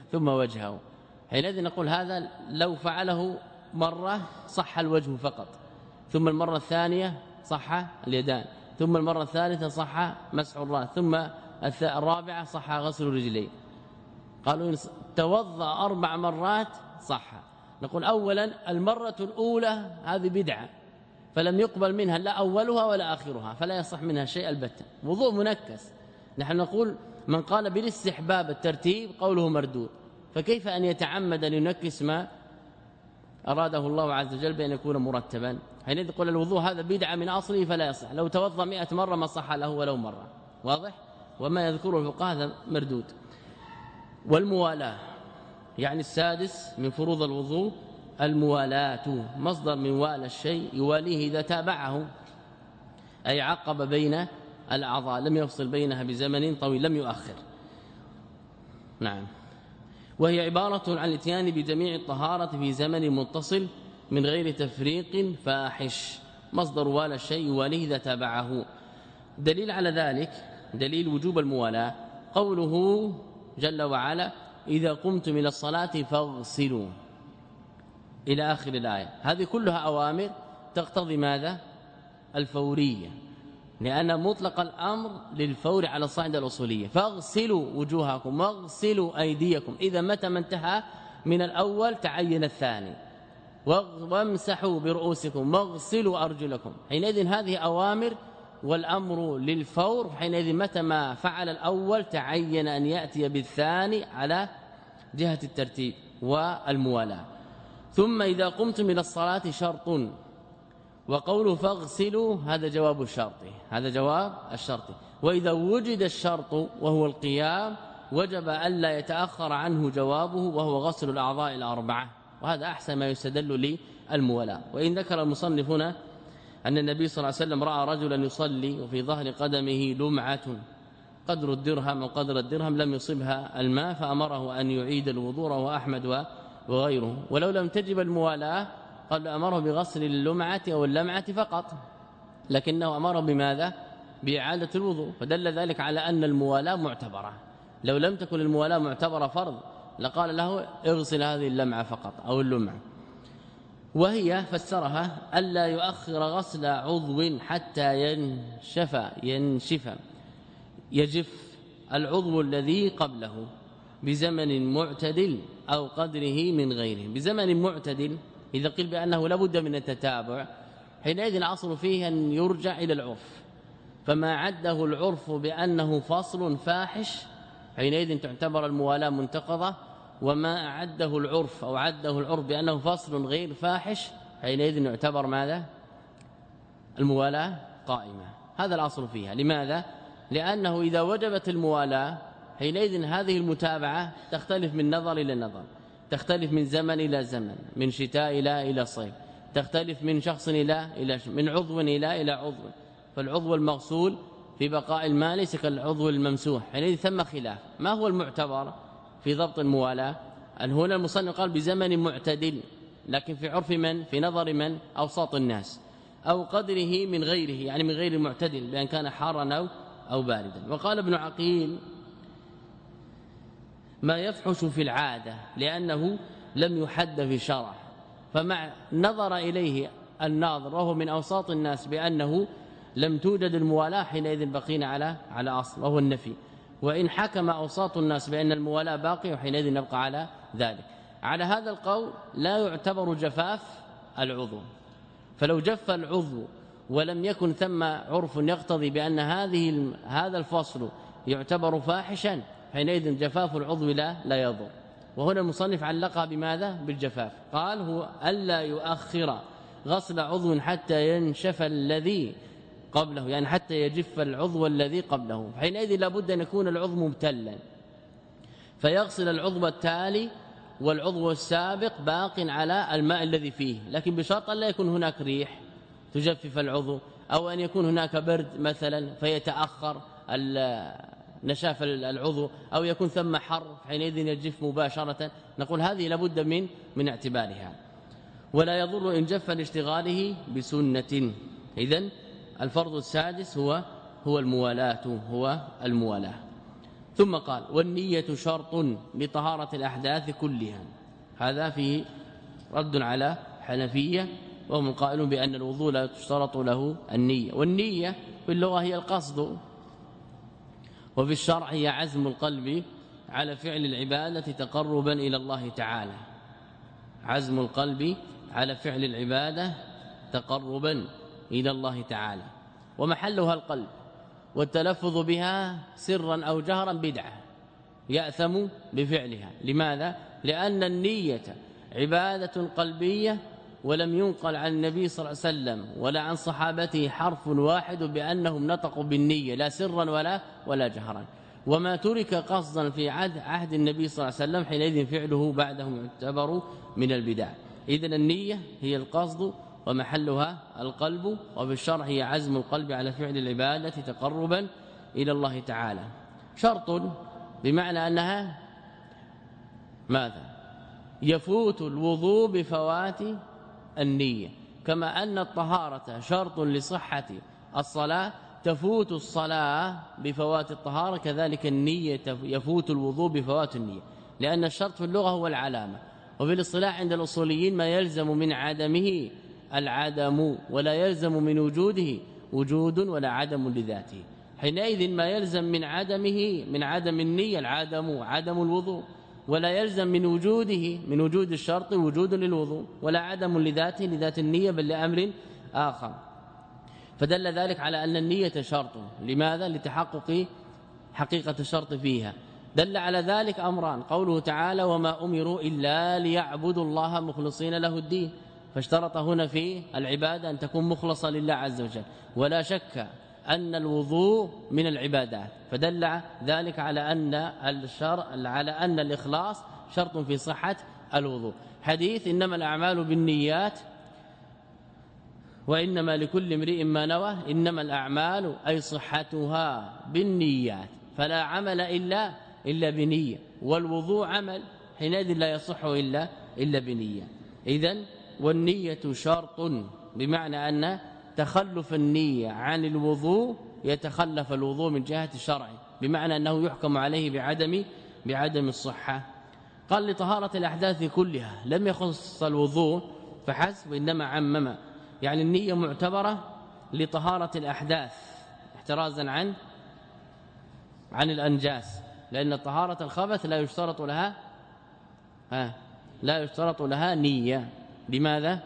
ثم وجهه. حينئذ نقول هذا لو فعله مرة صح الوجه فقط، ثم المرة الثانية صح اليدان، ثم المرة الثالثة صح مسح الرأس، ثم الرابعة صح غسل الرجلين. قالوا توضأ أربع مرات صح. نقول أولا المرة الأولى هذه بدعة فلم يقبل منها لا أولها ولا آخرها، فلا يصح منها شيء البتة، وضوء منكس. نحن نقول من قال بالاستحباب الترتيب قوله مردود، فكيف أن يتعمد أن ينكس ما أراده الله عز وجل بأن يكون مرتبا؟ حينئذ يقول الوضوء هذا بدعة من أصله فلا يصح، لو توضأ مئة مرة ما صح له ولو مرة. واضح؟ وما يذكره الفقهاء هذا مردود. والموالاة يعني السادس من فروض الوضوء الموالاة، مصدر من والى الشيء يواليه إذا تابعه، أي عقب بين الأعضاء لم يفصل بينها بزمن طويل، لم يؤخر. نعم. وهي عبارة عن الاتيان بجميع الطهارة في زمن متصل من غير تفريق فاحش، مصدر والى الشيء يواليه إذا تابعه. دليل على ذلك دليل وجوب الموالاة قوله جل وعلا إذا قمتم إلى الصلاة فاغسلوا إلى آخر الآية. هذه كلها أوامر تقتضي ماذا؟ الفورية، لأن مطلق الأمر للفور على الصعيدة الأصولية. فاغسلوا وجوهكم واغسلوا أيديكم، إذا متى ما انتهى من الأول تعين الثاني. وامسحوا برؤوسكم واغسلوا أرجلكم. حينئذ هذه أوامر والأمر للفور، حينئذ متى ما فعل الأول تعين أن يأتي بالثاني على جهة الترتيب والموالاة. ثم إذا قمتم إلى الصلاة شرط، وقوله فاغسلوا هذا جواب الشرط، هذا جواب الشرط. وإذا وجد الشرط وهو القيام وجب ألا يتأخر عنه جوابه وهو غسل الأعضاء الأربعة، وهذا أحسن ما يستدل للموالاة. وإن ذكر المصنف هنا أن النبي صلى الله عليه وسلم رأى رجلا يصلي وفي ظهر قدمه لمعة قدر الدرهم وقدر الدرهم لم يصبها الماء، فأمره أن يعيد الوضوء، وأحمد وغيره. ولو لم تجب الموالاة قال أمره بغسل اللمعة أو اللمعة فقط، لكنه أمره بماذا؟ بإعادة الوضوء، فدل ذلك على أن الموالاة معتبرة. لو لم تكن الموالاة معتبرة فرض لقال له اغسل هذه اللمعة فقط أو اللمعة. وهي فسرها ألا يؤخر غسل عضو حتى ينشف ينشف يجف العضو الذي قبله بزمن معتدل أو قدره من غيره. بزمن معتدل إذا قيل بأنه لابد من التتابع، حينئذ الأصل فيه أن يرجع إلى العرف، فما عده العرف بأنه فصل فاحش حينئذ تعتبر الموالاة منتقضة، وما أعده العرف أو عده العرف بأنه فصل غير فاحش حينئذ يعتبر ماذا؟ الموالاة قائمة. هذا الأصل فيها. لماذا؟ لأنه إذا وجبت الموالاة حينئذ هذه المتابعة تختلف من نظر إلى نظر، تختلف من زمن إلى زمن، من شتاء إلى إلى صيف، تختلف من شخص إلى إلى من عضو إلى إلى عضو. فالعضو المغسول في بقاء الماء ليس كالعضو الممسوح، حينئذ ثم خلاف. ما هو المعتبر في ضبط الموالاة؟ أن هنا المصنف قال بزمن معتدل، لكن في عرف من؟ في نظر من؟ أوساط الناس، أو قدره من غيره، يعني من غير المعتدل بأن كان حارا أو أو باردا. وقال ابن عقيل ما يفحش في العادة لأنه لم يحد في شرع، فمع نظر إليه الناظر وهو من أوساط الناس بأنه لم توجد الموالاة حينئذ بقينا على على أصل وهو النفي. وإن حكم أوساط الناس بأن الموالاة باقي وحينئذ نبقى على ذلك. على هذا القول لا يعتبر جفاف العضو، فلو جف العضو ولم يكن ثم عرف يقتضي بأن هذه هذا الفصل يعتبر فاحشا حينئذ جفاف العضو لا لا يضر. وهنا المصنف علقها بماذا؟ بالجفاف. قال هو ألا يؤخر غسل عضو حتى ينشف الذي قبله، يعني حتى يجف العضو الذي قبله، حينئذ لابد أن يكون العضو مبتلا فيغسل العضو التالي والعضو السابق باق على الماء الذي فيه، لكن بشرط لا يكون هناك ريح تجفف العضو، أو أن يكون هناك برد مثلا فيتأخر نشاف العضو، أو يكون ثم حر حينئذ يجف مباشرة. نقول هذه لابد من من اعتبارها. ولا يضر إن جف لاشتغاله بسنة. إذن الفرض السادس هو هو الموالاة هو الموالاة ثم قال والنية شرط لطهارة الأحداث كلها. هذا فيه رد على حنفية وهم قائلون بأن الوضوء لا تشترط له النية، والنية في اللغة هي القصد، وفي الشرع هي عزم القلب على فعل العبادة تقربا إلى الله تعالى. عزم القلب على فعل العبادة تقربا إلى الله تعالى، ومحلها القلب، والتلفظ بها سرا أو جهرا بدعة يأثم بفعلها. لماذا؟ لأن النية عبادة قلبية، ولم ينقل عن النبي صلى الله عليه وسلم ولا عن صحابته حرف واحد بأنهم نطقوا بالنية لا سرا ولا ولا جهرا. وما ترك قصدا في عهد عهد النبي صلى الله عليه وسلم حينئذ فعله بعدهم يعتبر من البدع. إذن النية هي القصد ومحلها القلب، وفي الشرع هي عزم القلب على فعل العبادة تقربا إلى الله تعالى. شرط بمعنى أنها ماذا؟ يفوت الوضوء بفوات النية، كما أن الطهارة شرط لصحة الصلاة تفوت الصلاة بفوات الطهارة، كذلك النية يفوت الوضوء بفوات النية، لأن الشرط في اللغة هو العلامة، وفي الاصطلاح عند الأصوليين ما يلزم من عدمه العدم، ولا يلزم من وجوده وجود ولا عدم لذاته. حينئذ ما يلزم من عدمه من عدم النية العدم عدم الوضوء، ولا يلزم من وجوده من وجود الشرط وجود للوضوء، ولا عدم لذاته لذات النية بل لأمر آخر. فدل ذلك على أن النية شرط. لماذا؟ لتحقق حقيقة الشرط فيها. دل على ذلك أمران: قوله تعالى وما أمروا إلا ليعبدوا الله مخلصين له الدين، فاشترط هنا في العبادة أن تكون مخلصة لله عز وجل، ولا شك أن الوضوء من العبادات، فدل ذلك على أن الشرع على أن الإخلاص شرط في صحة الوضوء. حديث إنما الأعمال بالنيات وإنما لكل امرئ ما نوى، إنما الأعمال أي صحتها بالنيات، فلا عمل إلا إلا بنية، والوضوء عمل، حينئذ لا يصح إلا إلا بنية. إذن والنية شرط بمعنى أن تخلف النية عن الوضوء يتخلف الوضوء من جهة الشرع، بمعنى أنه يحكم عليه بعدم بعدم الصحة. قال لطهارة الأحداث كلها، لم يخص الوضوء فحسب، وإنما عمم، يعني النية معتبرة لطهارة الأحداث احترازا عن عن الأنجاس، لأن طهارة الخبث لا يشترط لها ها لا يشترط لها نية. لماذا؟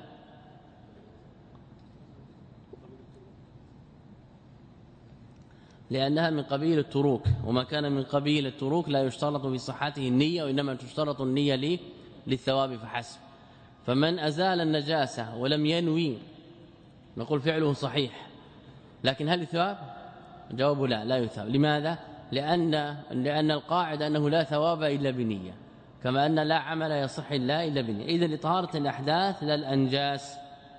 لأنها من قبيل التروك، وما كان من قبيل التروك لا يشترط في صحته النية، وإنما تشترط النية للثواب فحسب. فمن أزال النجاسة ولم ينوي نقول فعله صحيح، لكن هل الثواب؟ جواب لا لا يثاب. لماذا؟ لأن لأن القاعدة أنه لا ثواب إلا بنية، كما أن لا عمل يصح إلا إلا بنية. إذن لطهارة الأحداث لا الأنجاس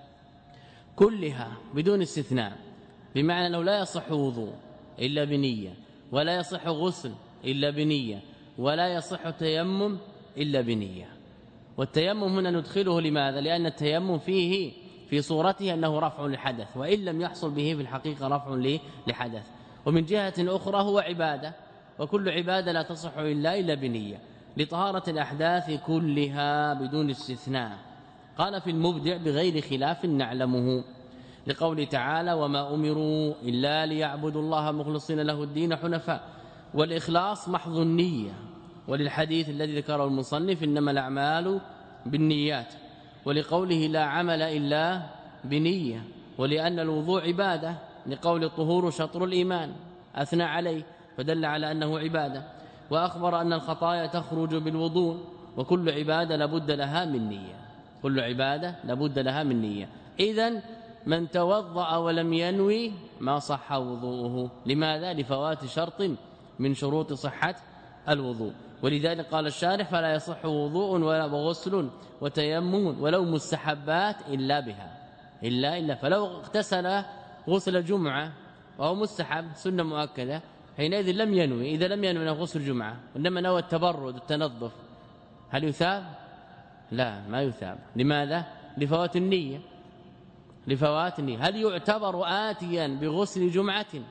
كلها بدون استثناء، بمعنى أنه لا يصح وضوء إلا بنية، ولا يصح غسل إلا بنية، ولا يصح تيمم إلا بنية. والتيمم هنا ندخله لماذا؟ لأن التيمم فيه في صورته أنه رفع لحدث، وإن لم يحصل به في الحقيقة رفع لحدث. ومن جهة أخرى هو عبادة، وكل عبادة لا تصح إلا إلا بنية. لطهارة الأحداث كلها بدون استثناء. قال في المبدع بغير خلاف نعلمه، لقول تعالى وما أمروا إلا ليعبدوا الله مخلصين له الدين حنفاء، والإخلاص محض النية. وللحديث الذي ذكره المصنف إنما الأعمال بالنيات، ولقوله لا عمل إلا بنية، ولأن الوضوء عبادة، لقول الطهور شطر الإيمان أثنى عليه فدل على أنه عبادة. وأخبر أن الخطايا تخرج بالوضوء، وكل عبادة لابد لها من نية، كل عبادة لابد لها من نية. إذن من توضأ ولم ينوي ما صح وضوءه. لماذا؟ لفوات شرط من شروط صحة الوضوء. ولذلك قال الشارح فلا يصح وضوء ولا غسل وتيمم ولو مستحبات إلا بها إلا إلا فلو اغتسل غسل جمعة وهو مستحب سنة مؤكدة، حينئذ لم ينوي، إذا لم ينوي غسل جمعة وإنما نوى التبرد التنظف، هل يثاب؟ لا ما يثاب. لماذا؟ لفوات النية لفوات النية. هل يعتبر آتيا بغسل جمعة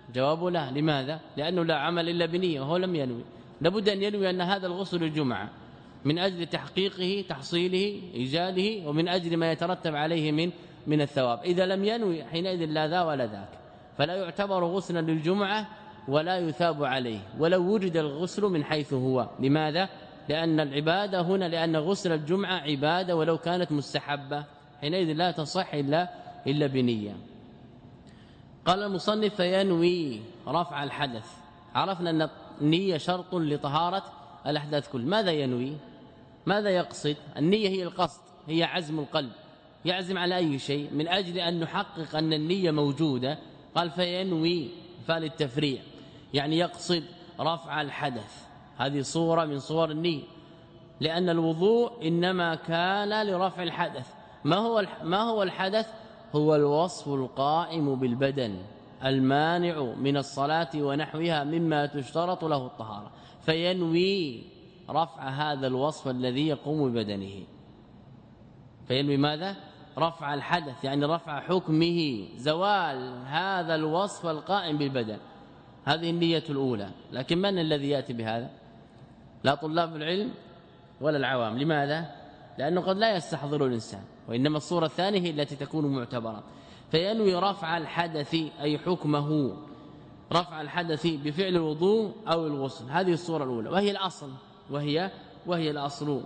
جواب لا. لماذا؟ لأنه لا عمل إلا بنية وهو لم ينوي. لابد أن ينوي أن هذا الغسل الجمعة من أجل تحقيقه تحصيله إيجاده ومن أجل ما يترتب عليه من من الثواب. إذا لم ينوي حينئذ لا ذا ولا ذاك، فلا يعتبر غسلا للجمعة ولا يثاب عليه ولو وجد الغسل من حيث هو. لماذا؟ لأن العبادة هنا لأن غسل الجمعة عبادة ولو كانت مستحبة، حينئذ لا تصح إلا إلا بنية. قال المصنف فينوي رفع الحدث. عرفنا أن النية شرط لطهارة الأحداث كل. ماذا ينوي؟ ماذا يقصد؟ النية هي القصد، هي عزم القلب، يعزم على أي شيء من أجل أن نحقق أن النية موجودة. قال فينوي فالتفريع، يعني يقصد رفع الحدث. هذه صورة من صور النية، لأن الوضوء إنما كان لرفع الحدث. ما هو ما هو الحدث؟ هو الوصف القائم بالبدن المانع من الصلاة ونحوها مما تشترط له الطهارة، فينوي رفع هذا الوصف الذي يقوم ببدنه. فينوي ماذا؟ رفع الحدث، يعني رفع حكمه، زوال هذا الوصف القائم بالبدن. هذه النية الأولى. لكن من الذي يأتي بهذا؟ لا طلاب العلم ولا العوام. لماذا؟ لأنه قد لا يستحضر الإنسان، وإنما الصورة الثانية هي التي تكون معتبرة. فينوي رفع الحدث أي حكمه، رفع الحدث بفعل الوضوء أو الغسل. هذه الصورة الأولى وهي الأصل، وهي وهي الأصل.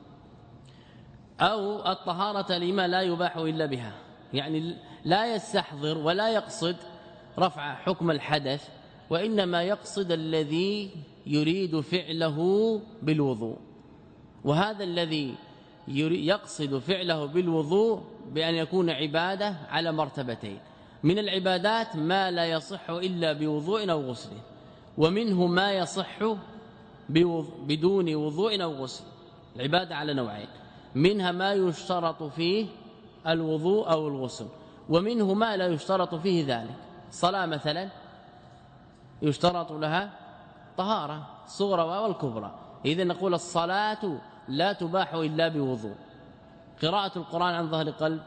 أو الطهارة لما لا يباح إلا بها، يعني لا يستحضر ولا يقصد رفع حكم الحدث، وإنما يقصد الذي يريد فعله بالوضوء. وهذا الذي يقصد فعله بالوضوء بأن يكون عبادة على مرتبتين. من العبادات ما لا يصح إلا بوضوء أو غسل، ومنه ما يصح بدون وضوء أو غسل. العبادة على نوعين، منها ما يشترط فيه الوضوء أو الغسل، ومنه ما لا يشترط فيه ذلك. صلاة مثلا يشترط لها طهارة صغرى والكبرى، إذن نقول الصلاة لا تباح إلا بوضوء. قراءة القرآن عن ظهر قلب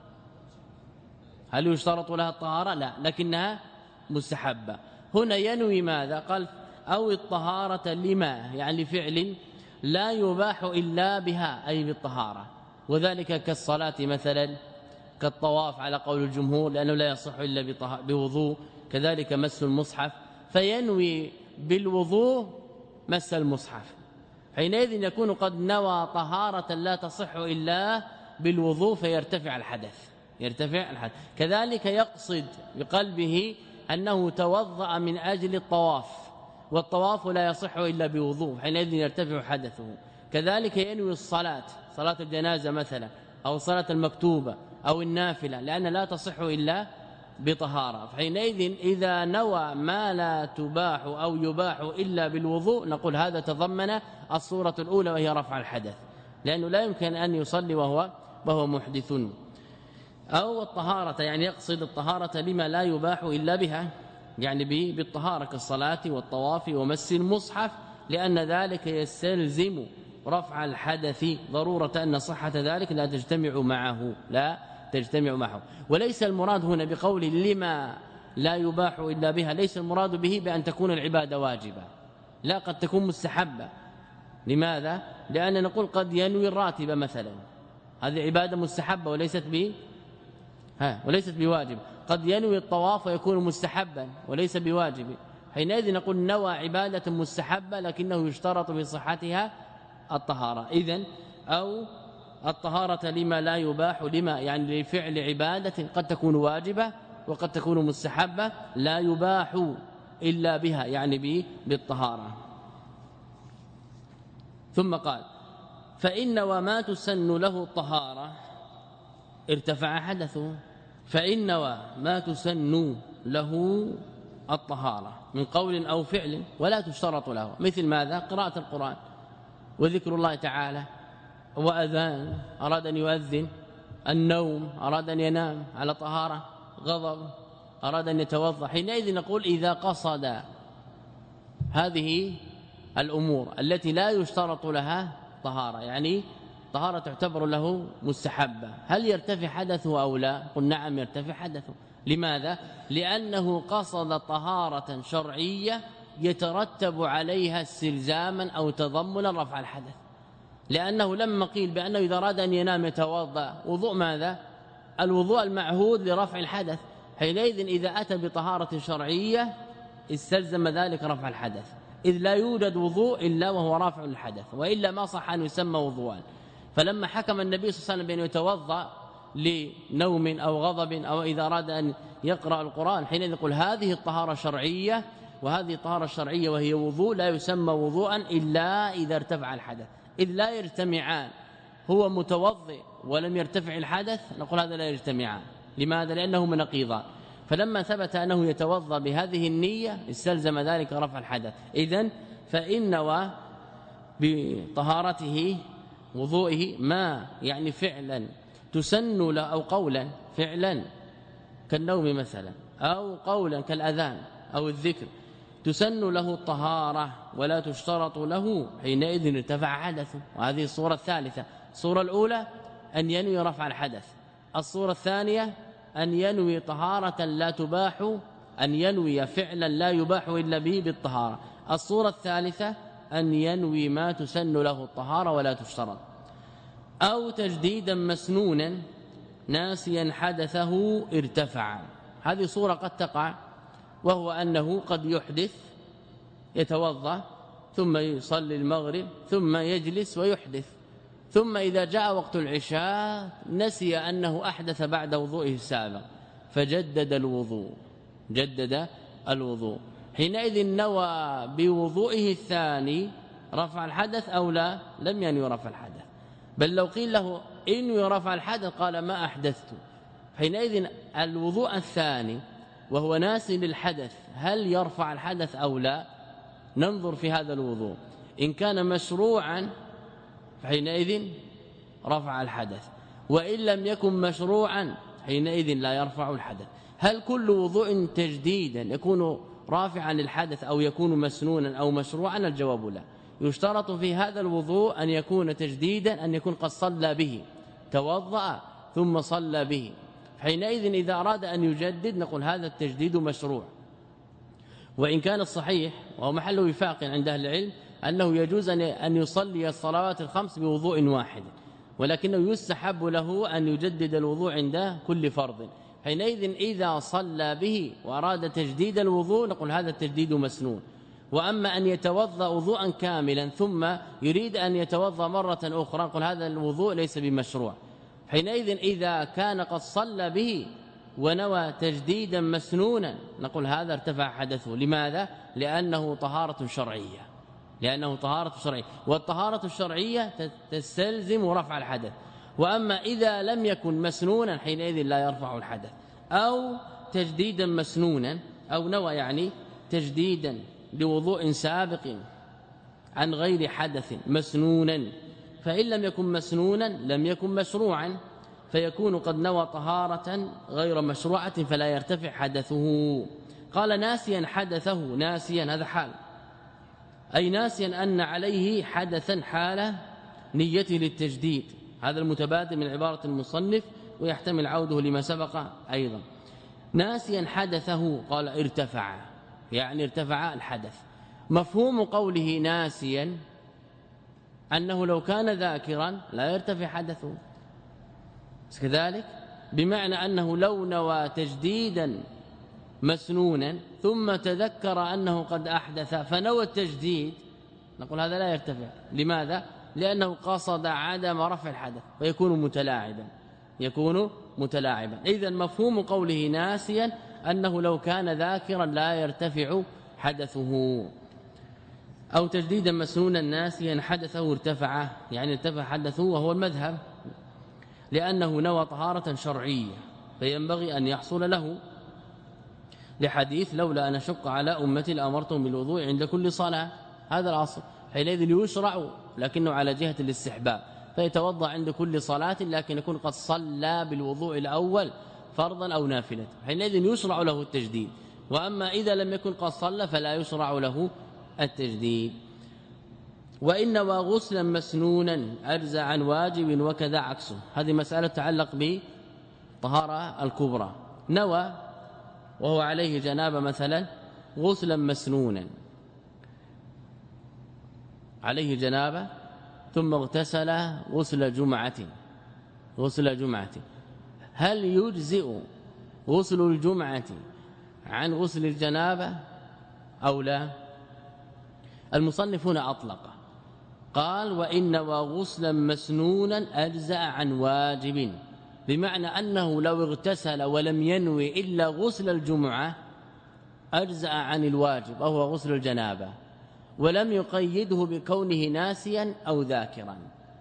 هل يشترط لها الطهارة؟ لا، لكنها مستحبة. هنا ينوي ماذا؟ قال أو الطهارة لما، يعني لفعل لا يباح إلا بها أي بالطهارة، وذلك كالصلاة مثلا، كالطواف على قول الجمهور لأنه لا يصح إلا بوضوء، كذلك مس المصحف. فينوي بالوضوء مس المصحف، حينئذ يكون قد نوى طهارة لا تصح إلا بالوضوء فيرتفع الحدث، يرتفع الحدث. كذلك يقصد بقلبه أنه توضأ من أجل الطواف، والطواف لا يصح إلا بوضوء، حينئذ يرتفع حدثه. كذلك ينوي الصلاة، صلاة الجنازة مثلا، أو صلاة المكتوبة أو النافلة، لأن لا تصح إلا بطهارة. فحينئذ إذا نوى ما لا تباح أو يباح إلا بالوضوء نقول هذا تضمن الصورة الأولى وهي رفع الحدث، لأنه لا يمكن أن يصلي وهو وهو محدث. أو الطهارة، يعني يقصد الطهارة لما لا يباح إلا بها، يعني بالطهارة كالصلاة والطواف ومس المصحف، لأن ذلك يستلزم رفع الحدث ضرورة أن صحة ذلك لا تجتمع معه، لا تجتمع معه. وليس المراد هنا بقول لما لا يباح إلا بها، ليس المراد به بأن تكون العبادة واجبة، لا، قد تكون مستحبة. لماذا؟ لأن نقول قد ينوي الراتبة مثلا، هذه عبادة مستحبة وليست ب ها وليست بواجب. قد ينوي الطواف ويكون مستحبا وليس بواجب، حينئذ نقول نوى عبادة مستحبة لكنه يشترط في صحتها الطهارة. إذن أو الطهارة لما لا يباح، لما يعني لفعل عبادة قد تكون واجبة وقد تكون مستحبة لا يباح إلا بها، يعني بالطهارة. ثم قال فإن وما تسن له الطهارة ارتفع حدثه. فإن وما تسن له الطهارة من قول أو فعل ولا تشترط له، مثل ماذا؟ قراءة القرآن وذكر الله تعالى، وأذان أراد أن يؤذن، النوم أراد أن ينام على طهارة، غضب أراد أن يتوضأ. حينئذ نقول إذا قصد هذه الأمور التي لا يشترط لها طهارة، يعني طهارة تعتبر له مستحبة، هل يرتفع حدثه أو لا؟ قل نعم يرتفع حدثه. لماذا؟ لأنه قصد طهارة شرعية يترتب عليها استلزاما أو تضمنا رفع الحدث. لأنه لما قيل بأنه إذا أراد أن ينام يتوضأ وضوء ماذا؟ الوضوء المعهود لرفع الحدث، حينئذ إذا أتى بطهارة شرعية استلزم ذلك رفع الحدث، إذ لا يوجد وضوء إلا وهو رافع الحدث، وإلا ما صح أن يسمى وضوءا. فلما حكم النبي صلى الله عليه وسلم بأن يتوضأ لنوم أو غضب أو إذا أراد أن يقرأ القرآن، حينئذ يقول هذه الطهارة شرعية، وهذه الطهارة الشرعية وهي وضوء لا يسمى وضوءا إلا إذا ارتفع الحدث، إذ لا يجتمعان. هو متوضئ ولم يرتفع الحدث، نقول هذا لا يجتمعان. لماذا؟ لأنهما نقيضان. فلما ثبت أنه يتوضأ بهذه النية استلزم ذلك رفع الحدث. إذن فإن نوى بطهارته وضوئه ما يعني فعلا تسن له أو قولا فعلا كالنوم مثلا، أو قولا كالأذان أو الذكر تسن له الطهارة ولا تشترط له، حينئذ ارتفع حدثه. وهذه الصورة الثالثة. الصورة الأولى أن ينوي رفع الحدث، الصورة الثانية أن ينوي طهارة لا تباح، أن ينوي فعلا لا يباح إلا به بالطهارة. الصورة الثالثة أن ينوي ما تسن له الطهارة ولا تشترط. أو تجديدا مسنونا ناسيا حدثه ارتفع. هذه صورة قد تقع، وهو أنه قد يحدث يتوضأ ثم يصلي المغرب ثم يجلس ويحدث، ثم إذا جاء وقت العشاء نسي أنه أحدث بعد وضوئه السابق فجدد الوضوء جدد الوضوء حينئذ نوى بوضوئه الثاني رفع الحدث أو لا؟ لم ينوي رفع الحدث، بل لو قيل له إنوي رفع الحدث قال ما أحدثت. حينئذ الوضوء الثاني وهو ناسي للحدث هل يرفع الحدث أو لا؟ ننظر في هذا الوضوء، إن كان مشروعا حينئذ رفع الحدث، وإن لم يكن مشروعا حينئذ لا يرفع الحدث. هل كل وضوء تجديدا يكون رافعا للحدث أو يكون مسنونا أو مشروعا؟ الجواب لا. يشترط في هذا الوضوء أن يكون تجديدا، أن يكون قد صلى به، توضأ ثم صلى به، حينئذ إذا أراد أن يجدد نقول هذا التجديد مشروع. وإن كان الصحيح وهو محل وفاق عند أهل العلم أنه يجوز أن يصلي الصلوات الخمس بوضوء واحد، ولكنه يستحب له أن يجدد الوضوء عند كل فرض. حينئذ إذا صلى به وأراد تجديد الوضوء نقول هذا التجديد مسنون. وأما أن يتوضأ وضوءا كاملا ثم يريد أن يتوضأ مرة أخرى نقول هذا الوضوء ليس بمشروع. حينئذ إذا كان قد صلى به ونوى تجديدا مسنونا نقول هذا ارتفع حدثه. لماذا؟ لأنه طهارة شرعية، لأنه طهارة شرعية، والطهارة الشرعية تستلزم رفع الحدث. وأما إذا لم يكن مسنونا حينئذ لا يرفع الحدث. أو تجديدا مسنونا أو نوى يعني تجديدا لوضوء سابق عن غير حدث مسنونا، فإن لم يكن مسنونا لم يكن مشروعا، فيكون قد نوى طهارة غير مشروعة فلا يرتفع حدثه. قال ناسيا حدثه، ناسيا هذا حال، أي ناسيا أن عليه حدثا حال نيته للتجديد. هذا المتبادل من عبارة المصنف ويحتمل عوده لما سبق أيضا. ناسيا حدثه قال ارتفع، يعني ارتفع الحدث. مفهوم قوله ناسيا أنه لو كان ذاكرا لا يرتفع حدثه، كذلك بمعنى أنه لو نوى تجديدا مسنونا ثم تذكر أنه قد أحدث فنوى التجديد نقول هذا لا يرتفع. لماذا؟ لأنه قصد عدم رفع الحدث ويكون متلاعبا، يكون متلاعبا. إذن مفهوم قوله ناسيا أنه لو كان ذاكرا لا يرتفع حدثه. أو تجديدا مسنونا ناسيا حدثه ارتفع، يعني ارتفع حدثه، وهو المذهب، لأنه نوى طهارة شرعية فينبغي أن يحصل له، لحديث لولا أن أشق على أمتي لأمرتهم بالوضوء عند كل صلاة. هذا الأصل. حينئذ يشرع لكنه على جهة الاستحباب، فيتوضأ عند كل صلاة لكن يكون قد صلى بالوضوء الأول فرضا أو نافلة، حينئذ يشرع له التجديد. وأما إذا لم يكن قد صلى فلا يشرع له التجديد. وإن وغسلا مسنونا أجزى عن واجب وكذا عكسه. هذه مسألة تتعلق بطهارة الكبرى. نوى وهو عليه جنابه مثلا غسلا مسنونا، عليه جنابه ثم اغتسل غسل جمعة غسل جمعة هل يجزئ غسل الجمعة عن غسل الجنابه أو لا؟ المصنف هنا أطلق، قال وإن وغسلا مسنونا أجزأ عن واجب، بمعنى أنه لو اغتسل ولم ينوي إلا غسل الجمعة أجزأ عن الواجب وهو غسل الجنابة، ولم يقيده بكونه ناسيا أو ذاكرا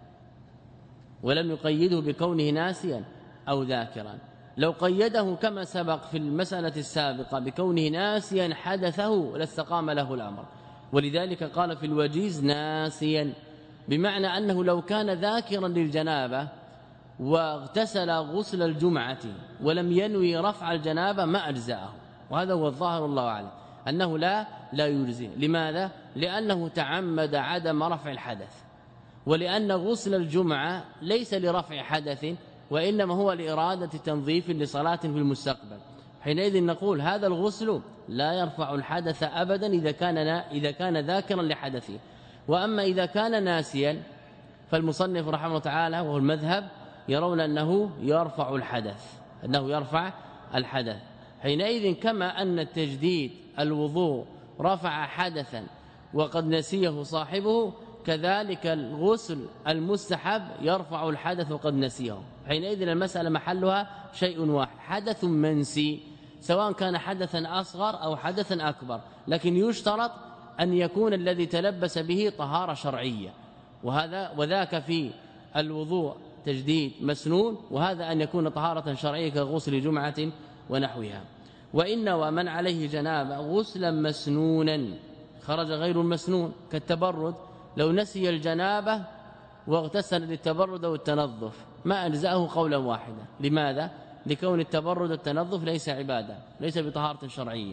ولم يقيده بكونه ناسيا أو ذاكرا. لو قيده كما سبق في المسألة السابقة بكونه ناسيا حدثه لاستقام له الأمر، ولذلك قال في الوجيز ناسيا، بمعنى أنه لو كان ذاكرا للجنابة واغتسل غسل الجمعة ولم ينوي رفع الجنابة ما أجزأه، وهذا هو الظاهر الله أعلم أنه لا لا يجزئ. لماذا؟ لأنه تعمد عدم رفع الحدث، ولأن غسل الجمعة ليس لرفع حدث وإنما هو لإرادة تنظيف لصلاة في المستقبل، حينئذ نقول هذا الغسل لا يرفع الحدث أبدا إذا كان إذا كان ذاكرا لحدثه. وأما إذا كان ناسيا فالمصنف رحمه الله تعالى وهو المذهب يرون أنه يرفع الحدث أنه يرفع الحدث حينئذ كما أن التجديد الوضوء رفع حدثا وقد نسيه صاحبه، كذلك الغسل المستحب يرفع الحدث وقد نسيه، حينئذ المسألة محلها شيء واحد، حدث منسي سواء كان حدثا أصغر أو حدثا أكبر، لكن يشترط أن يكون الذي تلبس به طهارة شرعية، وهذا وذاك في الوضوء تجديد مسنون، وهذا أن يكون طهارة شرعية كغسل جمعة ونحوها. وإن ومن عليه جنابه غسلا مسنونا خرج غير المسنون كالتبرد، لو نسي الجنابه واغتسل للتبرد والتنظف ما أجزأه قولا واحدا. لماذا؟ لكون التبرد والتنظف ليس عبادة، ليس بطهارة شرعية.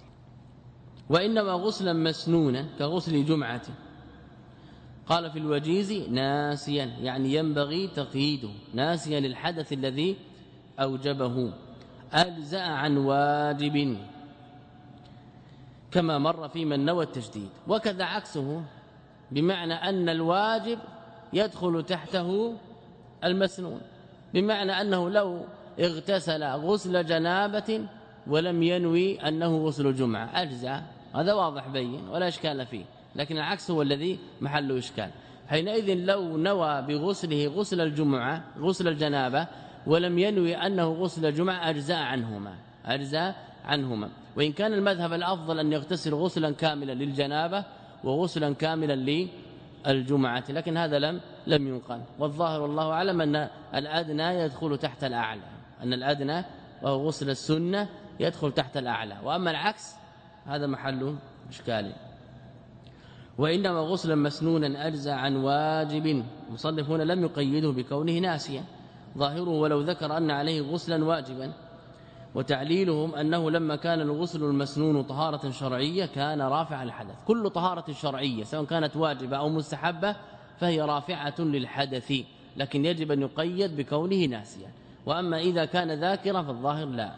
وإنما غسلا مسنونا كغسل جمعة، قال في الوجيز ناسيا، يعني ينبغي تقييده ناسيا للحدث الذي أوجبه، أجزأ عن واجب كما مر في من نوى التجديد. وكذا عكسه، بمعنى أن الواجب يدخل تحته المسنون، بمعنى أنه لو اغتسل غسل جنابة ولم ينوي أنه غسل جمعة أجزأ، هذا واضح بين ولا إشكال فيه، لكن العكس هو الذي محله إشكال. حينئذ لو نوى بغسله غسل الجمعة غسل الجنابة ولم ينوي أنه غسل جمعة أجزاء عنهما أجزاء عنهما وإن كان المذهب الأفضل أن يغتسل غسلا كاملا للجنابة وغسلا كاملا للجمعة، لكن هذا لم لم ينقل، والظاهر والله أعلم أن الأدنى يدخل تحت الأعلى، أن الأدنى وهو غسل السنة يدخل تحت الأعلى، وأما العكس هذا محل إشكال. وإنما غسلا مسنونا أجزى عن واجب، المصنف هنا لم يقيده بكونه ناسيا، ظاهره ولو ذكر أن عليه غسلا واجبا، وتعليلهم أنه لما كان الغسل المسنون طهارة شرعية كان رافع الحدث. كل طهارة شرعية سواء كانت واجبة أو مستحبة فهي رافعة للحدث، لكن يجب أن يقيد بكونه ناسيا، وأما إذا كان ذاكرا فالظاهر لا.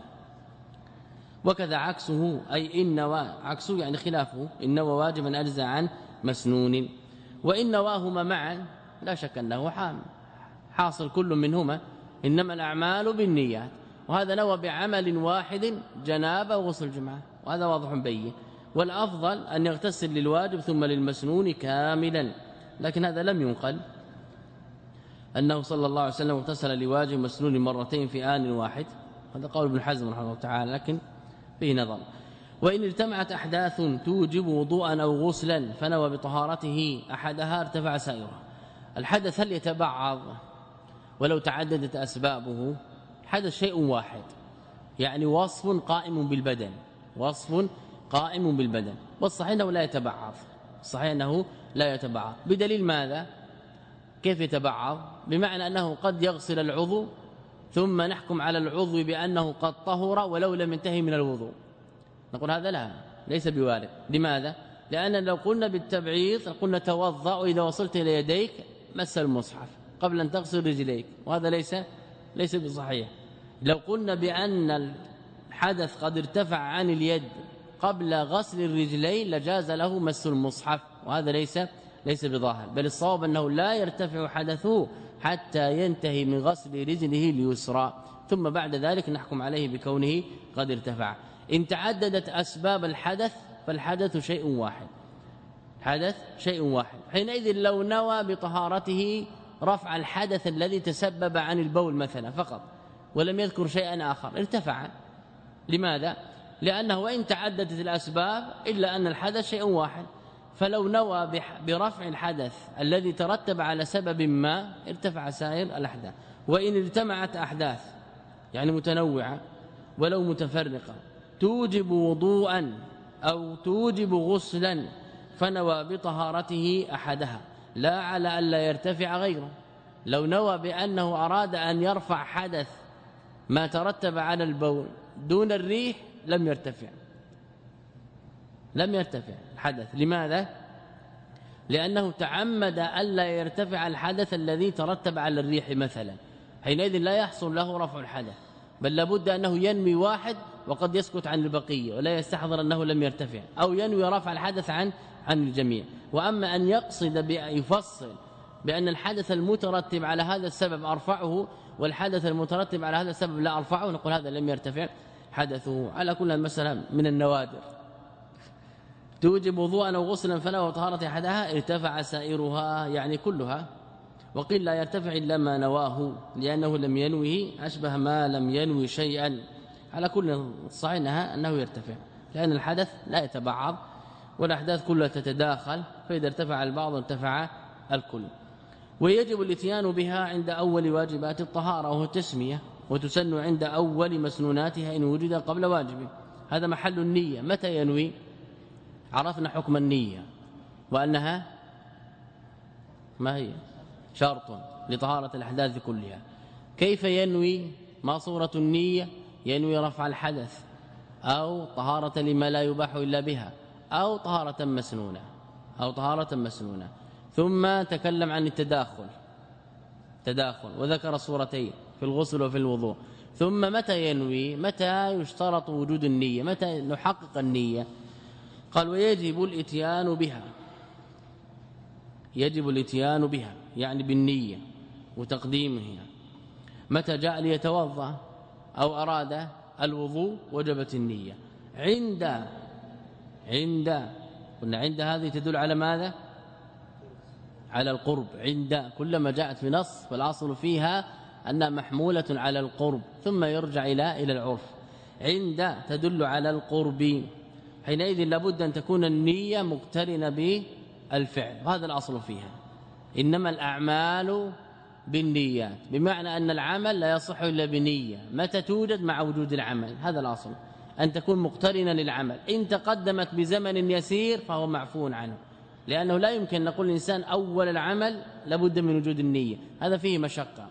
وكذا عكسه، أي إن عكسه يعني خلافه، إن واجبا أجزى عن مسنون. وإن نواهما معا لا شك أنه حاصل كل منهما، إنما الأعمال بالنيات، وهذا نوى بعمل واحد جنابه وغسل جمعة، وهذا واضح بين، والأفضل أن يغتسل للواجب ثم للمسنون كاملا، لكن هذا لم ينقل أنه صلى الله عليه وسلم اغتسل لواجب مسنون مرتين في آن واحد، هذا قول ابن حزم رحمه الله تعالى، لكن فيه نظر. وإن اجتمعت أحداث توجب وضوءا أو غسلا فنوى بطهارته أحدها ارتفع سائره. الحدث هل يتبعض؟ ولو تعددت أسبابه، حدث شيء واحد، يعني وصف قائم بالبدن وصف قائم بالبدن والصحيح أنه لا يتبعض، الصحيح أنه لا يتبعض. بدليل ماذا؟ كيف يتبعض؟ بمعنى أنه قد يغسل العضو ثم نحكم على العضو بأنه قد طهر ولو لم ينتهي من الوضوء، نقول هذا لا ليس بوارد. لماذا؟ لأن لو قلنا بالتبعيض قلنا توضأ وإذا وصلت إلى يديك مس المصحف قبل أن تغسل رجليك، وهذا ليس ليس بصحيح. لو قلنا بأن الحدث قد ارتفع عن اليد قبل غسل الرجلين لجاز له مس المصحف، وهذا ليس ليس بظاهر، بل الصواب أنه لا يرتفع حدثه حتى ينتهي من غسل رجله اليسرى، ثم بعد ذلك نحكم عليه بكونه قد ارتفع. إن تعددت أسباب الحدث فالحدث شيء واحد، حدث شيء واحد. حينئذ لو نوى بطهارته رفع الحدث الذي تسبب عن البول مثلا فقط ولم يذكر شيئا آخر ارتفع. لماذا؟ لأنه وإن تعددت الأسباب إلا أن الحدث شيء واحد، فلو نوى برفع الحدث الذي ترتب على سبب ما ارتفع سائر الأحداث. وإن اجتمعت أحداث يعني متنوعة ولو متفرقة توجب وضوءا أو توجب غسلا فنوى بطهارته أحدها لا على أن لا يرتفع غيره. لو نوى بأنه أراد أن يرفع حدث ما ترتب على البول دون الريح لم يرتفع، لم يرتفع الحدث. لماذا؟ لأنه تعمد ألا يرتفع الحدث الذي ترتب على الريح مثلا، حينئذ لا يحصل له رفع الحدث، بل لابد أنه ينوي واحد وقد يسكت عن البقية ولا يستحضر أنه لم يرتفع، أو ينوي رفع الحدث عن عن الجميع. وأما أن يقصد بيفصل بأن الحدث المترتب على هذا السبب أرفعه والحدث المترتب على هذا السبب لا أرفعه، نقول هذا لم يرتفع حدثه. على كل المسألة من النوادر توجب وضوءا أو غسلا فنوى طهارة أحدها ارتفع سائرها يعني كلها. وقيل لا يرتفع إلا ما نواه لأنه لم ينوه أشبه ما لم ينوي شيئا. على كل صحيح أنه يرتفع لأن الحدث لا يتبعض والأحداث كلها تتداخل، فإذا ارتفع البعض ارتفع الكل. ويجب الاتيان بها عند أول واجبات الطهارة وهو التسمية، وتسن عند أول مسنوناتها إن وجد قبل واجبه. هذا محل النية. متى ينوي؟ عرفنا حكم النية وأنها ما هي شرط لطهارة الأحداث كلها. كيف ينوي؟ ما صورة النية؟ ينوي رفع الحدث أو طهارة لما لا يباح إلا بها أو طهارة مسنونة أو طهارة مسنونة. ثم تكلم عن التداخل تداخل وذكر صورتين في الغسل وفي الوضوء. ثم متى ينوي؟ متى يشترط وجود النية؟ متى نحقق النية؟ قال ويجب الاتيان بها، يجب الاتيان بها يعني بالنية وتقديمها. متى جاء ليتوضا أو أراد الوضوء وجبت النية. عند عند قلنا عند هذه تدل على ماذا؟ على القرب. عند كلما جاءت في نص فالأصل فيها أنها محمولة على القرب ثم يرجع إلى إلى العرف. عند تدل على القرب، حينئذ لابد أن تكون النية مقترنة بالفعل، وهذا الأصل فيها. إنما الأعمال بالنيات، بمعنى أن العمل لا يصح إلا بنية. متى توجد؟ مع وجود العمل. هذا الأصل، أن تكون مقترنة للعمل. إن تقدمت بزمن يسير فهو معفو عنه، لأنه لا يمكن نقول الإنسان أول العمل لابد من وجود النية، هذا فيه مشقة.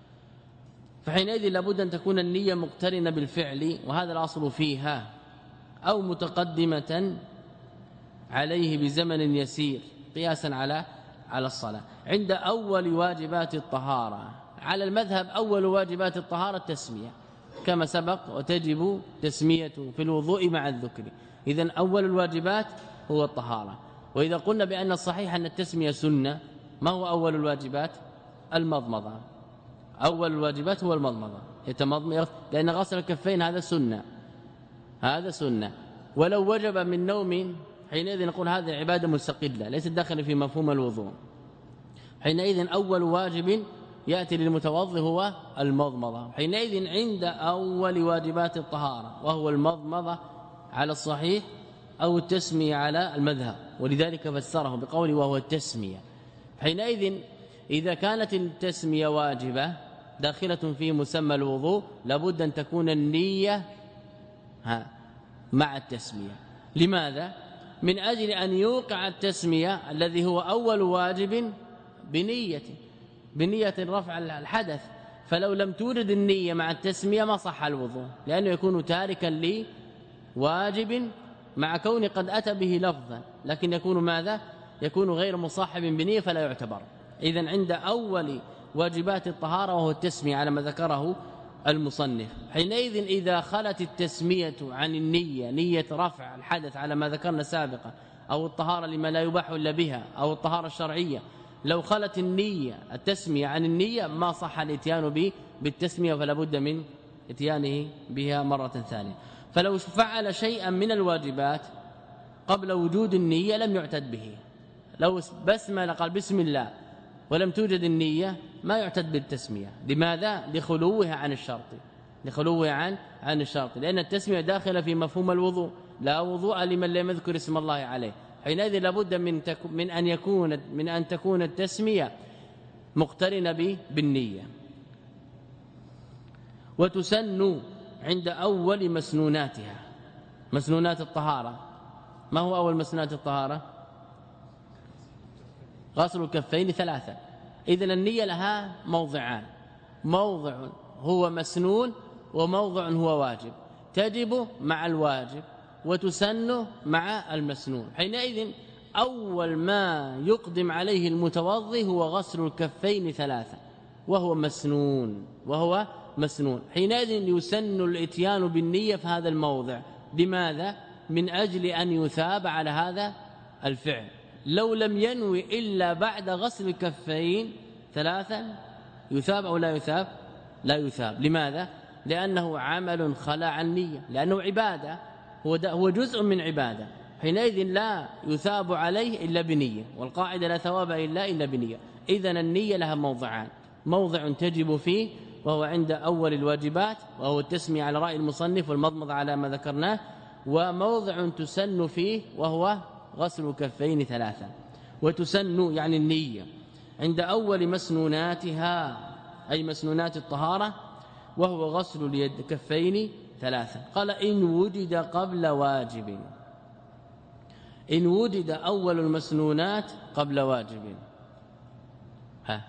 فحينئذ لابد أن تكون النية مقترنة بالفعل، وهذا الأصل فيها، أو متقدمة عليه بزمن يسير قياسا على على الصلاة. عند أول واجبات الطهارة على المذهب أول واجبات الطهارة التسمية كما سبق، وتجب تسمية في الوضوء مع الذكر. إذن أول الواجبات هو الطهارة. وإذا قلنا بأن الصحيح أن التسمية سنة، ما هو أول الواجبات؟ المضمضة. أول الواجبات هو المضمضة، يتمضمض، لأن غسل الكفين هذا سنة، هذا سنة. ولو وجب من نوم حينئذ نقول هذه عبادة مستقلة ليست داخل في مفهوم الوضوء. حينئذ أول واجب يأتي للمتوضئ هو المضمضة. حينئذ عند أول واجبات الطهارة وهو المضمضة على الصحيح، أو التسمية على المذهب، ولذلك فسره بقوله وهو التسمية. حينئذ إذا كانت التسمية واجبة داخلة في مسمى الوضوء لابد أن تكون النية ها مع التسمية. لماذا؟ من أجل أن يوقع التسمية الذي هو أول واجب بنية بنية رفع الحدث. فلو لم توجد النية مع التسمية ما صح الوضوء، لأنه يكون تاركا لواجب مع كون قد أتى به لفظا، لكن يكون ماذا؟ يكون غير مصاحب بنية فلا يعتبر. إذن عند أول واجبات الطهارة وهو التسمية على ما ذكره المصنف. حينئذ إذا خلت التسمية عن النية، نية رفع الحدث على ما ذكرنا سابقا، أو الطهارة لما لا يباح إلا بها، أو الطهارة الشرعية، لو خلت النية التسمية عن النية ما صح الاتيان به بالتسمية، فلا بد من اتيانه بها مرة ثانية. فلو فعل شيئا من الواجبات قبل وجود النية لم يعتد به. لو بسمل قال بسم الله ولم توجد النية ما يعتد بالتسمية. لماذا؟ لخلوها عن الشرط، لخلوها عن عن الشرط، لأن التسمية داخلة في مفهوم الوضوء، لا وضوء لمن لم يذكر اسم الله عليه. حينئذ لابد من من أن يكون من أن تكون التسمية مقترنة به بالنية. وتسن عند أول مسنوناتها، مسنونات الطهارة. ما هو أول مسنونات الطهارة؟ غسل الكفين ثلاثة. إذن النية لها موضعان، موضع هو مسنون وموضع هو واجب، تجب مع الواجب وتسن مع المسنون. حينئذ أول ما يقدم عليه المتوضي هو غسل الكفين ثلاثة وهو مسنون، وهو مسنون. حينئذ يسن الاتيان بالنية في هذا الموضع. لماذا؟ من أجل أن يثاب على هذا الفعل. لو لم ينوي إلا بعد غسل الكفين ثلاثا يثاب أو لا يثاب؟ لا يثاب. لماذا؟ لأنه عمل خلع عن نية، لأنه عبادة، هو هو جزء من عبادة. حينئذ لا يثاب عليه إلا بنية، والقاعدة لا ثواب إلا إلا بنية. إذن النية لها موضعان، موضع تجب فيه وهو عند أول الواجبات وهو التسمية على رأي المصنف والمضمض على ما ذكرناه، وموضع تسن فيه وهو غسل الكفين ثلاثا. وتسن يعني النية عند أول مسنوناتها، أي مسنونات الطهارة، وهو غسل اليد كفين ثلاثا. قال إن وجد قبل واجب، إن وجد أول المسنونات قبل واجب. ها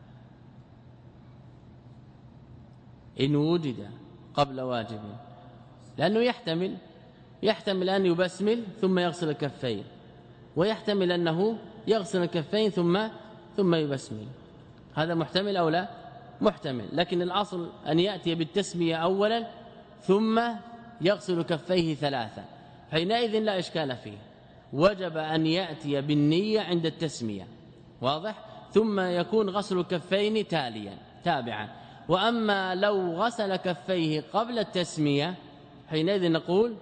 إن وجد قبل واجب، لأنه يحتمل يحتمل أن يبسمل ثم يغسل الكفين، ويحتمل أنه يغسل الكفين ثم ثم يبسمل. هذا محتمل أو لا؟ محتمل. لكن الأصل أن يأتي بالتسمية أولا ثم يغسل كفيه ثلاثا، حينئذ لا إشكال فيه. وجب أن يأتي بالنية عند التسمية، واضح؟ ثم يكون غسل الكفين تاليا تابعا. وأما لو غسل كفيه قبل التسمية حينئذ نقول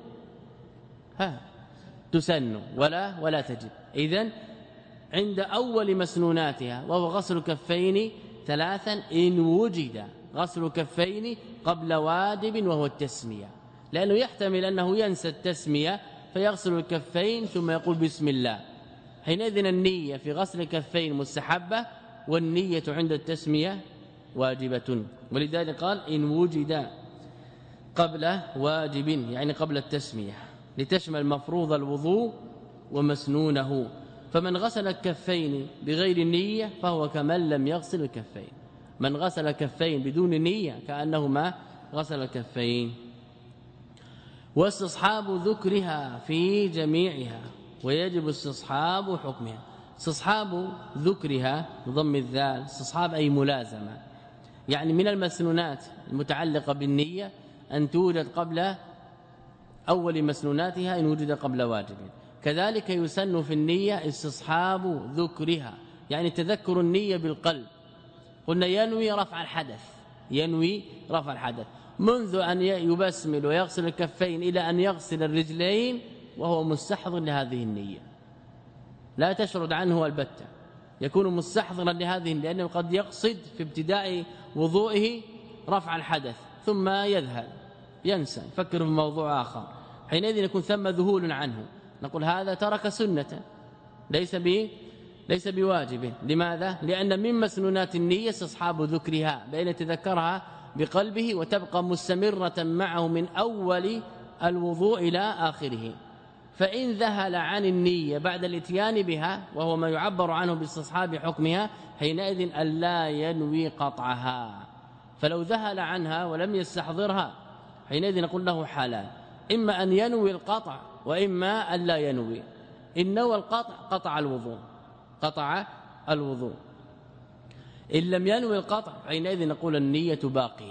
ها تسن ولا ولا تجب. إذن عند أول مسنوناتها وهو غسل الكفين ثلاثا إن وجد غسل الكفين قبل واجب وهو التسمية، لأنه يحتمل أنه ينسى التسمية فيغسل الكفين ثم يقول بسم الله. حينئذ النية في غسل الكفين مستحبة، والنية عند التسمية واجبة. ولذلك قال إن وجد قبل واجب، يعني قبل التسمية، لتشمل مفروض الوضوء ومسنونه. فمن غسل الكفين بغير النية فهو كمن لم يغسل الكفين. من غسل الكفين بدون نية كأنه ما غسل الكفين. واستصحاب ذكرها في جميعها، ويجب استصحاب حكمها. استصحاب ذكرها بضم الذال، استصحاب أي ملازمة، يعني من المسنونات المتعلقة بالنية أن توجد قبل أول مسنوناتها إن وجد قبل واجب. كذلك يسن في النية استصحاب ذكرها، يعني تذكر النية بالقلب. قلنا ينوي رفع الحدث، ينوي رفع الحدث منذ أن يبسمل ويغسل الكفين إلى أن يغسل الرجلين وهو مستحضر لهذه النية، لا تشرد عنه البتة، يكون مستحضرا لهذه، لأنه قد يقصد في ابتداء وضوئه رفع الحدث ثم يذهل ينسى يفكر في موضوع آخر، حينئذ يكون ثم ذهول عنه. نقول هذا ترك سنة ليس ب ليس بواجب. لماذا؟ لأن من مسنونات النية استصحاب ذكرها، بأن يتذكرها بقلبه وتبقى مستمرة معه من أول الوضوء إلى آخره. فإن ذهل عن النية بعد الاتيان بها وهو ما يعبر عنه باستصحاب حكمها، حينئذ ألا ينوي قطعها. فلو ذهل عنها ولم يستحضرها حينئذ نقول له حالان، إما أن ينوي القطع وإما أن لا ينوي. إن نوى القطع قطع الوضوء، قطع الوضوء. إن لم ينوي القطع حينئذ نقول النية باقية،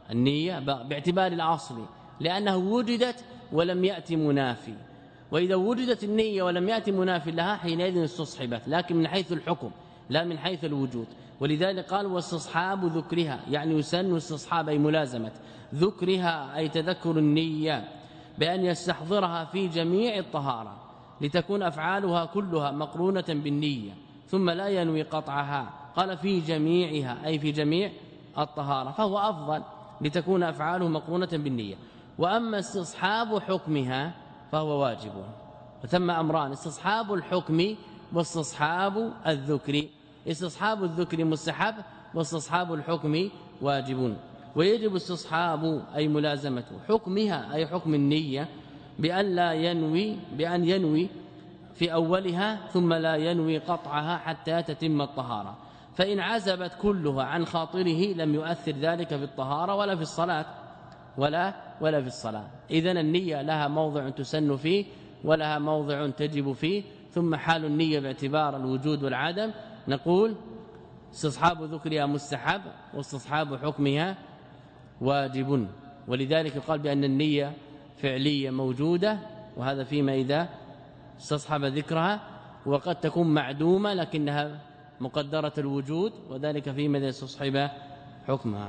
النية باعتبار الأصل لأنه وجدت ولم يأتي منافي، وإذا وجدت النية ولم يأتي منافي لها حينئذ استصحبت، لكن من حيث الحكم لا من حيث الوجود. ولذلك قال واستصحاب ذكرها، يعني يسن استصحاب أي ملازمة ذكرها أي تذكر النية بأن يستحضرها في جميع الطهارة لتكون أفعالها كلها مقرونة بالنية ثم لا ينوي قطعها. قال في جميعها أي في جميع الطهارة، فهو أفضل لتكون أفعاله مقرونة بالنية. وأما استصحاب حكمها فهو واجب. فثم أمران: استصحاب الحكم واستصحاب الذكر. استصحاب الذكر مستحب واستصحاب الحكم واجب. ويجب استصحاب أي ملازمة حكمها أي حكم النية بأن لا ينوي بأن ينوي في أولها ثم لا ينوي قطعها حتى تتم الطهارة. فإن عزبت كلها عن خاطره لم يؤثر ذلك في الطهارة ولا في الصلاة ولا ولا في الصلاة. إذن النية لها موضع تسن فيه ولها موضع تجب فيه. ثم حال النية باعتبار الوجود والعدم نقول استصحاب ذكرها مستحب واستصحاب حكمها واجب. ولذلك يقال بأن النية فعلية موجودة، وهذا فيما إذا استصحب ذكرها، وقد تكون معدومة لكنها مقدرة الوجود، وذلك فيما إذا استصحب حكمها.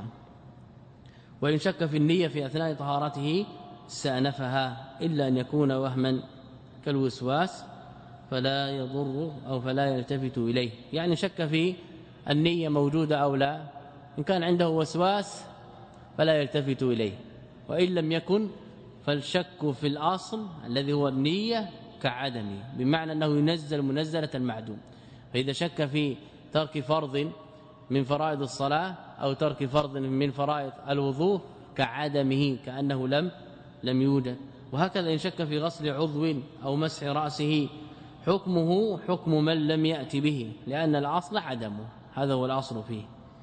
وإن شك في النية في أثناء طهارته استأنفها إلا أن يكون وهما كالوسواس فلا يضر أو فلا يلتفت إليه، يعني شك في النية موجودة أو لا. إن كان عنده وسواس فلا يلتفت إليه، وإن لم يكن فالشك في الأصل الذي هو النية كعدمه، بمعنى أنه ينزل منزلة المعدوم. فإذا شك في ترك فرض من فرائض الصلاة أو ترك فرض من فرائض الوضوء كعدمه، كأنه لم لم يوجد. وهكذا إن شك في غسل عضو أو مسح رأسه حكمه حكم من لم يأتي به، لأن الأصل عدمه، هذا هو الأصل فيه.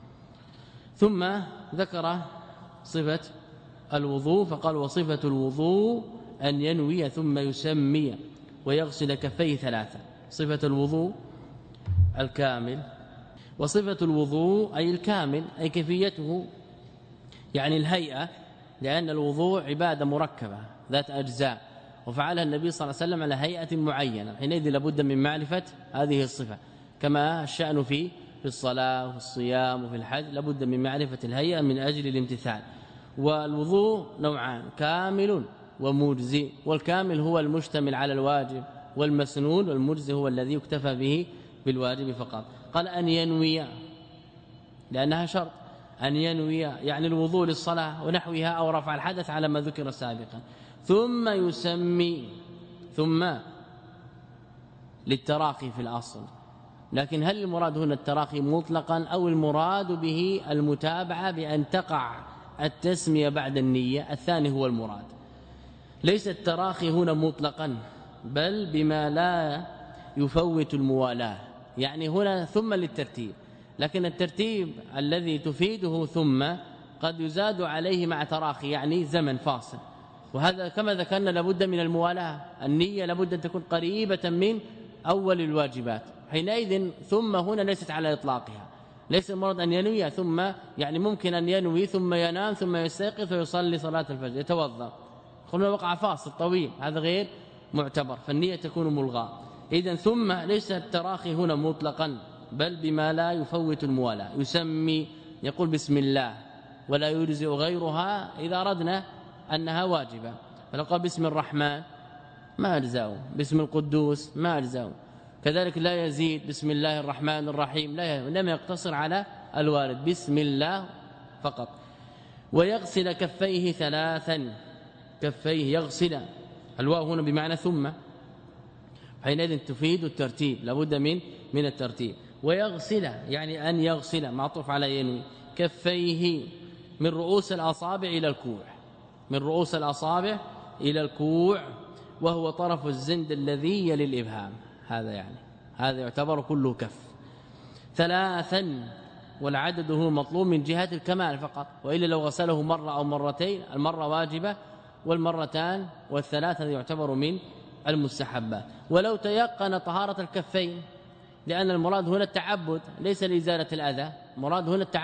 ثم ذكر صفة الوضوء فقال وصفة الوضوء أن ينوي ثم يسمي ويغسل كفيه ثلاثة. صفة الوضوء الكامل، وصفة الوضوء أي الكامل أي كيفيته، يعني الهيئة، لأن الوضوء عبادة مركبة ذات أجزاء وفعلها النبي صلى الله عليه وسلم على هيئة معينة، حينئذ لابد من معرفة هذه الصفة، كما الشأن في في الصلاة وفي الصيام وفي الحج لابد من معرفة الهيئة من أجل الامتثال. والوضوء نوعان: كامل ومجزي. والكامل هو المشتمل على الواجب والمسنون، والمجزي هو الذي يكتفى به بالواجب فقط. قال أن ينوي لأنها شرط، أن ينوي يعني الوضوء للصلاة ونحوها أو رفع الحدث على ما ذكر سابقا. ثم يسمي، ثم للتراخي في الأصل، لكن هل المراد هنا التراخي مطلقا أو المراد به المتابعة بأن تقع التسمية بعد النية؟ الثاني هو المراد. ليس التراخي هنا مطلقا بل بما لا يفوت الموالاة، يعني هنا ثم للترتيب، لكن الترتيب الذي تفيده ثم قد يزاد عليه مع تراخي، يعني زمن فاصل. وهذا كما ذكرنا لابد من الموالاة، النية لابد أن تكون قريبة من أول الواجبات، حينئذ ثم هنا ليست على إطلاقها، ليس المراد أن ينوي ثم، يعني ممكن أن ينوي ثم ينام ثم يستيقظ ويصلي صلاة الفجر يتوضأ، قلنا وقع فاصل طويل، هذا غير معتبر، فالنية تكون ملغاة. إذن ثم ليس التراخي هنا مطلقا بل بما لا يفوت الموالاة. يسمي يقول بسم الله ولا يجزئ غيرها إذا أردنا أنها واجبة، فلو قال بسم الرحمن ما أجزأه، بسم القدوس ما أجزأه، كذلك لا يزيد بسم الله الرحمن الرحيم، لا لم يقتصر على الوارد بسم الله فقط. ويغسل كفيه ثلاثا، كفيه يغسل، الواو هنا بمعنى ثم، حينئذ تفيد الترتيب، لابد من من الترتيب. ويغسل يعني أن يغسل معطوف على ينوي كفيه من رؤوس الأصابع إلى الكوع، من رؤوس الأصابع إلى الكوع، وهو طرف الزند الذي يلي الإبهام، هذا يعني هذا يعتبر كله كف. ثلاثا، والعدد هو مطلوب من جهة الكمال فقط، وإلا لو غسله مرة أو مرتين المرة واجبة والمرتان والثلاثة يعتبر من المستحبات. ولو تيقن طهارة الكفين، لأن المراد هنا التعبد ليس لإزالة الأذى، مراد هنا التعبد،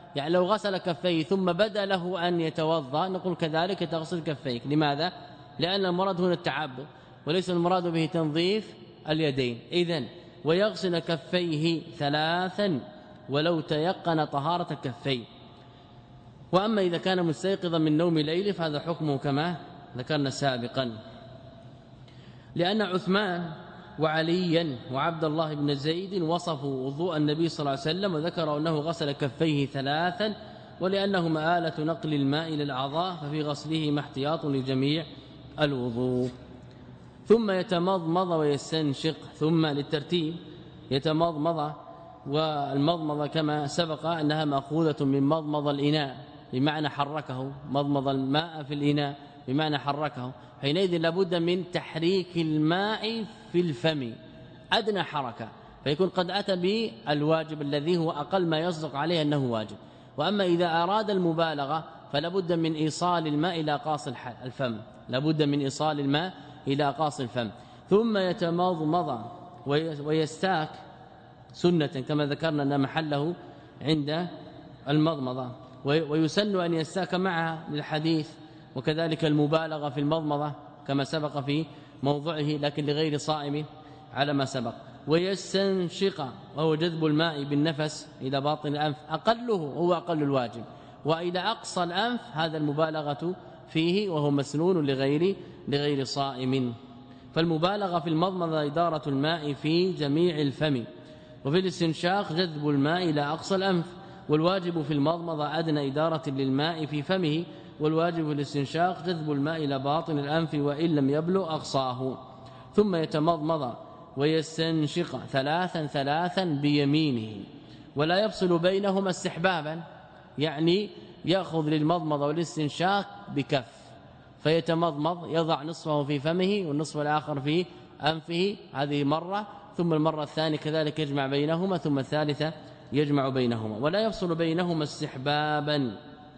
يعني لو غسل كفيه ثم بدا له أن يتوضا نقول كذلك تغسل كفيك. لماذا؟ لأن المراد هنا التعبد وليس المراد به تنظيف اليدين. إذن ويغسل كفيه ثلاثا ولو تيقن طهارة كفيه. وأما إذا كان مستيقظا من نوم ليله فهذا حكمه كما ذكرنا سابقا، لأن عثمان وعليا وعبد الله بن زيد وصفوا وضوء النبي صلى الله عليه وسلم وذكروا أنه غسل كفيه ثلاثا، ولأنهما آلة نقل الماء إلى الأعضاء ففي غسلهما احتياط لجميع الوضوء. ثم يتمضمض ويستنشق، ثم للترتيب يتمضمض، والمضمضة كما سبق أنها مأخوذة من مضمض الإناء بمعنى حركه، مضمض الماء في الإناء بمعنى حركه، حينئذ لابد من تحريك الماء في الفم أدنى حركة، فيكون قد أتى بالواجب الذي هو أقل ما يصدق عليه أنه واجب. وأما إذا أراد المبالغة فلابد من إيصال الماء إلى قاص الفم، لابد من إيصال الماء إلى قاص الفم. ثم يتمضمض ويستاك سنة كما ذكرنا أن محله عند المضمضة، ويسن أن يستاك معها للحديث، وكذلك المبالغة في المضمضة كما سبق في موضعه لكن لغير صائم على ما سبق. ويستنشق وهو جذب الماء بالنفس إلى باطن الأنف، أقله هو أقل الواجب، وإلى أقصى الأنف هذا المبالغة فيه وهو مسنون لغير لغير صائم. فالمبالغة في المضمضة إدارة الماء في جميع الفم، وفي الاستنشاق جذب الماء إلى أقصى الأنف، والواجب في المضمضة أدنى إدارة للماء في فمه، والواجب في الاستنشاق جذب الماء إلى باطن الأنف وإن لم يبلغ أقصاه. ثم يتمضمض ويستنشق ثلاثا ثلاثا بيمينه، ولا يفصل بينهما استحبابا، يعني يأخذ للمضمضة والاستنشاق بكف، فيتمضمض يضع نصفه في فمه والنصف الآخر في أنفه، هذه مرة، ثم المرة الثانية كذلك يجمع بينهما، ثم الثالثة يجمع بينهما، ولا يفصل بينهما استحبابا،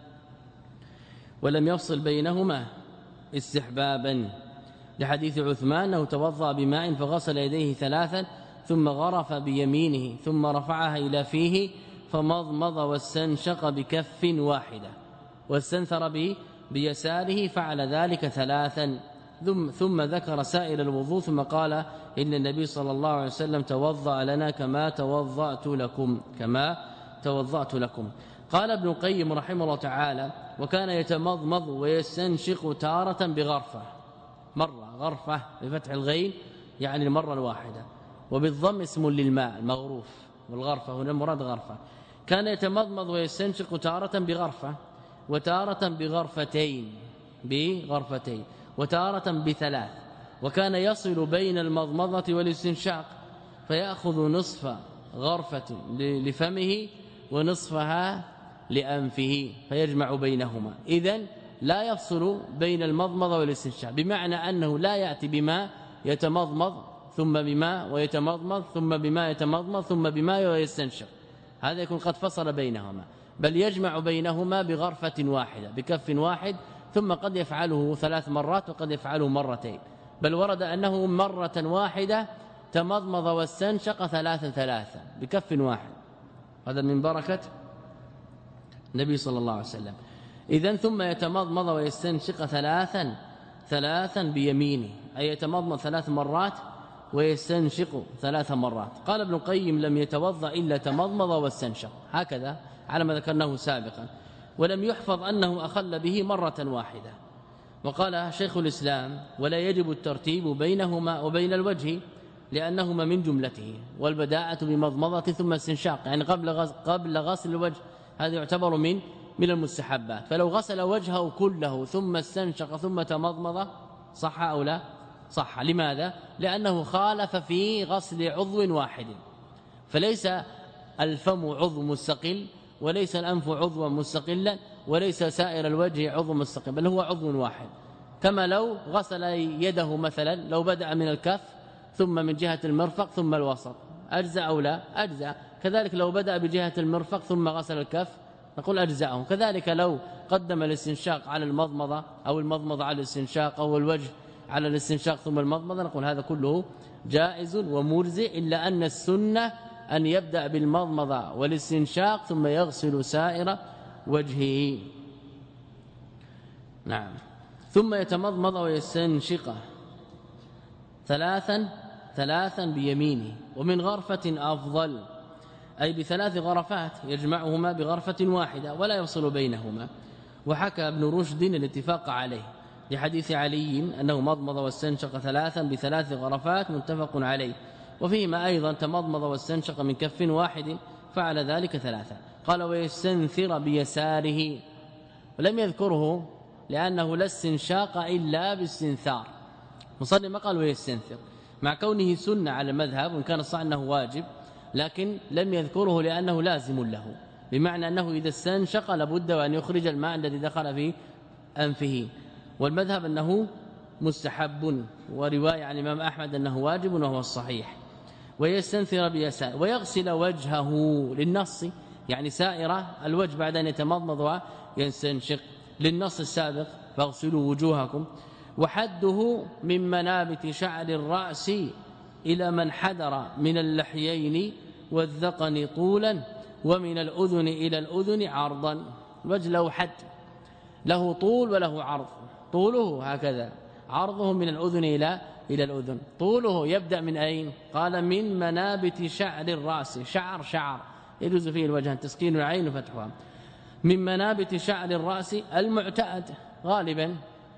ولم يفصل بينهما استحبابا، لحديث عثمان أنه توضأ بماء فغسل يديه ثلاثا ثم غرف بيمينه ثم رفعها إلى فيه فمضمض واستنشق بكف واحدة واستنثر به بيساره، فعل ذلك ثلاثا. ثم, ثم ذكر سائر الوضوء ثم قال إن النبي صلى الله عليه وسلم توضأ لنا كما توضأت لكم كما توضأت لكم. قال ابن القيم رحمه الله تعالى: وكان يتمضمض ويستنشق تارة بغرفة، مرة غرفة بفتح الغين يعني المرة الواحدة، وبالضم اسم للماء المغروف، والغرفة هنا المراد غرفة. كان يتمضمض ويستنشق تارة بغرفة، وتارة بغرفتين بغرفتين وتارة بثلاث، وكان يصل بين المضمضة والاستنشاق فيأخذ نصف غرفة لفمه ونصفها لأنفه فيجمع بينهما. إذن لا يفصل بين المضمضة والاستنشاق، بمعنى أنه لا يأتي بما يتمضمض ثم بما ويتمضمض ثم بما يتمضمض ثم بما ويستنشق، هذا يكون قد فصل بينهما، بل يجمع بينهما بغرفة واحدة بكف واحد، ثم قد يفعله ثلاث مرات وقد يفعله مرتين، بل ورد أنه مرة واحدة تمضمض واستنشق ثلاثا ثلاثا بكف واحد، هذا من بركة النبي صلى الله عليه وسلم. إذن ثم يتمضمض ويستنشق ثلاثا ثلاثا بيمينه، أي يتمضمض ثلاث مرات ويستنشق ثلاث مرات. قال ابن القيم: لم يتوضأ إلا تمضمض واستنشق، هكذا على ما ذكرناه سابقا، ولم يحفظ أنه أخل به مرة واحدة. وقال شيخ الإسلام: ولا يجب الترتيب بينهما وبين الوجه لأنهما من جملته، والبداءة بمضمضة ثم استنشاق، يعني قبل غسل قبل غسل الوجه، هذا يعتبر من من المستحبات. فلو غسل وجهه كله ثم استنشق ثم تمضمض صح أو لا؟ صح. لماذا؟ لأنه خالف في غسل عضو واحد، فليس الفم عضو مستقل، وليس الأنف عضوا مستقلا، وليس سائر الوجه عضو مستقل، بل هو عضو واحد. كما لو غسل يده مثلا، لو بدأ من الكف ثم من جهة المرفق ثم الوسط، أجزأ أو لا؟ أجزأ. كذلك لو بدأ بجهة المرفق ثم غسل الكف نقول أجزأه. كذلك لو قدم الاستنشاق على المضمضة أو المضمضة على الاستنشاق أو الوجه على الاستنشاق ثم المضمضة نقول هذا كله جائز ومرزق، إلا أن السنة أن يبدأ بالمضمضة والاستنشاق ثم يغسل سائر وجهه. نعم. ثم يتمضمض ويستنشق ثلاثا ثلاثا بيمينه، ومن غرفة أفضل، أي بثلاث غرفات يجمعهما بغرفة واحدة ولا يفصل بينهما. وحكى ابن رشد الاتفاق عليه لحديث علي أنه مضمض واستنشق ثلاثا بثلاث غرفات متفق عليه. وفيهما أيضا تمضمض واستنشق من كف واحد فعل ذلك ثلاثا. قال ويستنثر بيساره، ولم يذكره لأنه لا استنشاق إلا باستنثار. مصنف ما قال ويستنثر مع كونه سنة على المذهب، وإن كان الصح أنه واجب، لكن لم يذكره لأنه لازم له، بمعنى أنه إذا استنشق لابد وأن يخرج الماء الذي دخل في أنفه، والمذهب أنه مستحب، ورواية عن الإمام أحمد أنه واجب وهو الصحيح. ويستنثر بيسار ويغسل وجهه للنص، يعني سائر الوجه بعد أن يتمضمض ويستنشق، للنص السابق فاغسلوا وجوهكم. وحده من منابت شعر الرأس إلى من حدر من اللحيين والذقن طولا، ومن الأذن إلى الأذن عرضا. الوجه له حد، له طول وله عرض. طوله هكذا، عرضه من الأذن إلى إلى الأذن. طوله يبدأ من أين؟ قال من منابت شعر الرأس. شعر شعر يجوز فيه الوجه تسكين العين وفتحها. من منابت شعر الرأس المعتاد غالبا،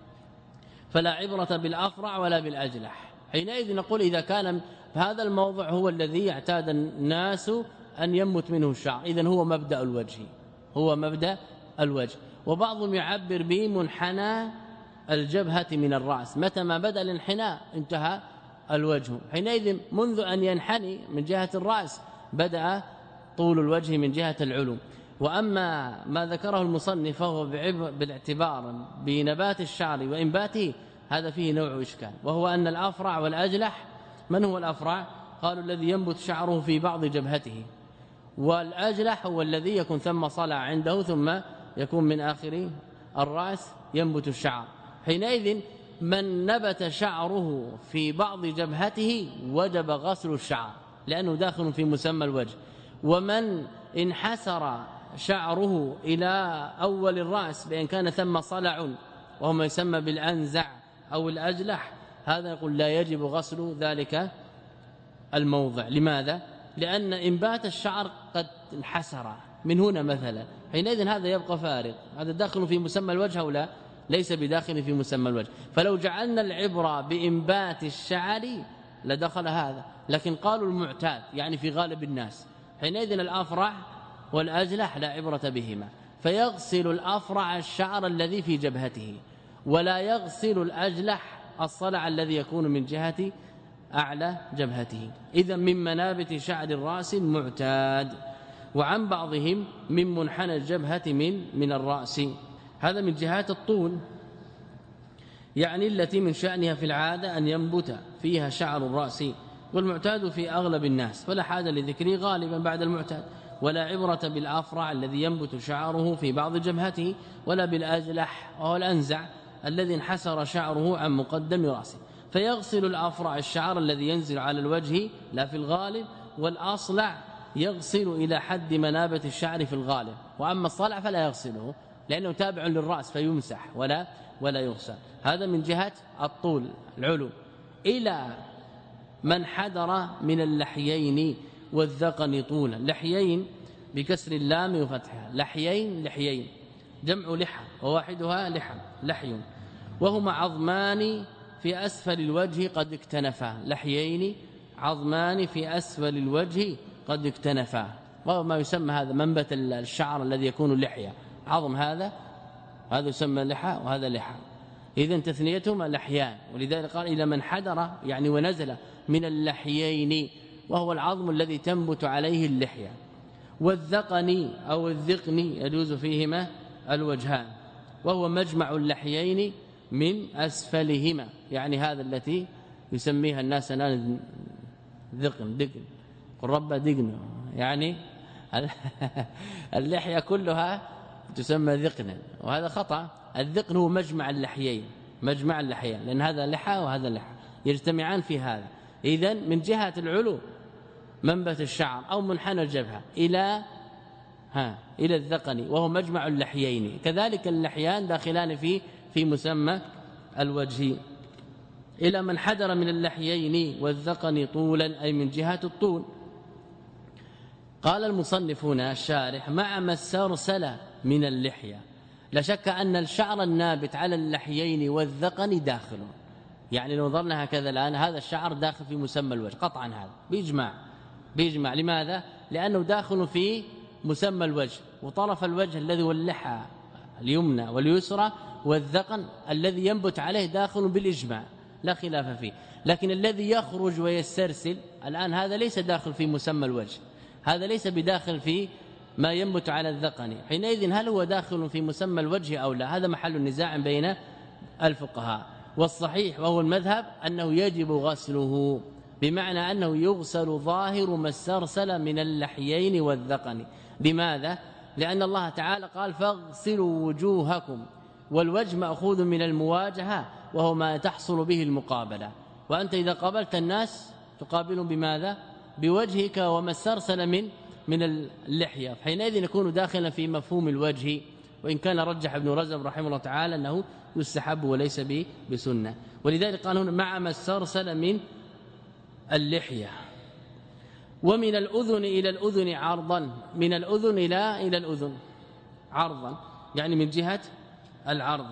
فلا عبرة بالأفرع ولا بالأجلح. حينئذ نقول إذا كان هذا الموضع هو الذي اعتاد الناس أن ينبت منه الشعر، إذن هو مبدأ الوجه، هو مبدأ الوجه. وبعضهم يعبر به منحنى الجبهة من الرأس، متى ما بدأ الانحناء انتهى الوجه. حينئذ منذ أن ينحني من جهة الرأس بدأ طول الوجه من جهة العلو. وأما ما ذكره المصنف فهو بالاعتبار بنبات الشعر وإنباته، هذا فيه نوع إشكال، وهو أن الأفرع والأجلح. من هو الأفرع؟ قالوا الذي ينبت شعره في بعض جبهته، والأجلح هو الذي يكون ثم صلع عنده ثم يكون من آخر الرأس ينبت الشعر. حينئذ من نبت شعره في بعض جبهته وجب غسل الشعر لأنه داخل في مسمى الوجه. ومن انحسر شعره إلى أول الرأس بأن كان ثم صلع وهو ما يسمى بالأنزع أو الأجلح، هذا يقول لا يجب غسل ذلك الموضع. لماذا؟ لأن إنبات الشعر قد انحسر من هنا مثلا، حينئذ هذا يبقى فارغ. هذا داخل في مسمى الوجه أو لا؟ ليس بداخل في مسمى الوجه. فلو جعلنا العبرة بإنبات الشعر لدخل هذا، لكن قالوا المعتاد يعني في غالب الناس، حينئذ الأفرع والأجلح لا عبرة بهما. فيغسل الأفرع الشعر الذي في جبهته، ولا يغسل الأجلح الصلع الذي يكون من جهة أعلى جبهته. إذا من منابت شعر الرأس المعتاد، وعن بعضهم من منحنى الجبهة من من الرأس. هذا من جهات الطول، يعني التي من شأنها في العادة أن ينبت فيها شعر الرأس، والمعتاد في أغلب الناس، فلا حاجة لذكره غالبا بعد المعتاد. ولا عبرة بالأفرع الذي ينبت شعره في بعض جبهته، ولا بالأجلح وهو الأنزع الذي انحسر شعره عن مقدم رأسه. فيغسل الأفرع الشعر الذي ينزل على الوجه لا في الغالب، والأصلع يغسل إلى حد منابة الشعر في الغالب. وأما الصلع فلا يغسله لأنه تابع للرأس فيمسح ولا ولا يغسل. هذا من جهة الطول العلو. إلى من حدر من اللحيين والذقن طولا. لحيين بكسر اللام وفتحها، لحيين لحيين جمع لحى وواحدها لحى لحي، وهما عظمان في أسفل الوجه قد اكتنفا. لحيين عظمان في أسفل الوجه قد اكتنفا، وهو ما يسمى هذا منبت الشعر الذي يكون اللحية. عظم هذا هذا يسمى لحى وهذا لحى، إذن تثنيتهما لحيان. ولذلك قال إلى من حدر يعني ونزل من اللحيين، وهو العظم الذي تنبت عليه اللحية. والذقن أو الذقن يجوز فيهما الوجهان، وهو مجمع اللحيين من أسفلهما، يعني هذا التي يسميها الناس الآن ذقن دقن، قل رب دقن، يعني اللحية كلها تسمى ذقنا، وهذا خطأ. الذقن هو مجمع اللحيين، مجمع اللحيين، لأن هذا لحى وهذا لحى يجتمعان في هذا. إذن من جهة العلو منبت الشعر أو منحنى الجبهة إلى ها إلى الذقن وهو مجمع اللحيين، كذلك اللحيان داخلان في في مسمى الوجه، إلى من حدر من اللحيين والذقن طولا أي من جهة الطول. قال المصنف هنا الشارح مع ما استرسل من اللحية، لا شك أن الشعر النابت على اللحيين والذقن داخل، يعني لو نظرنا هكذا الآن هذا الشعر داخل في مسمى الوجه قطعا، هذا بيجمع بيجمع لماذا؟ لأنه داخل في مسمى الوجه، وطرف الوجه الذي هو اللحى اليمنى واليسرى والذقن الذي ينبت عليه داخل بالإجماع لا خلاف فيه، لكن الذي يخرج ويسترسل الآن هذا ليس داخل في مسمى الوجه، هذا ليس بداخل في ما ينبت على الذقن، حينئذ هل هو داخل في مسمى الوجه أو لا؟ هذا محل النزاع بين الفقهاء، والصحيح وهو المذهب أنه يجب غسله، بمعنى أنه يغسل ظاهر ما استرسل من اللحيين والذقن. لماذا؟ لأن الله تعالى قال فاغسلوا وجوهكم، والوجه مأخوذ من المواجهة وهو ما تحصل به المقابلة، وأنت إذا قابلت الناس تقابلهم بماذا؟ بوجهك وما استرسل من من اللحية، حينئذ يكون داخلا في مفهوم الوجه، وإن كان رجح ابن رجب رحمه الله تعالى أنه يستحب وليس بسنة، ولذلك قال هنا مع ما استرسل من اللحية. ومن الأذن إلى الأذن عرضا، من الأذن إلى إلى الأذن عرضا يعني من جهة العرض،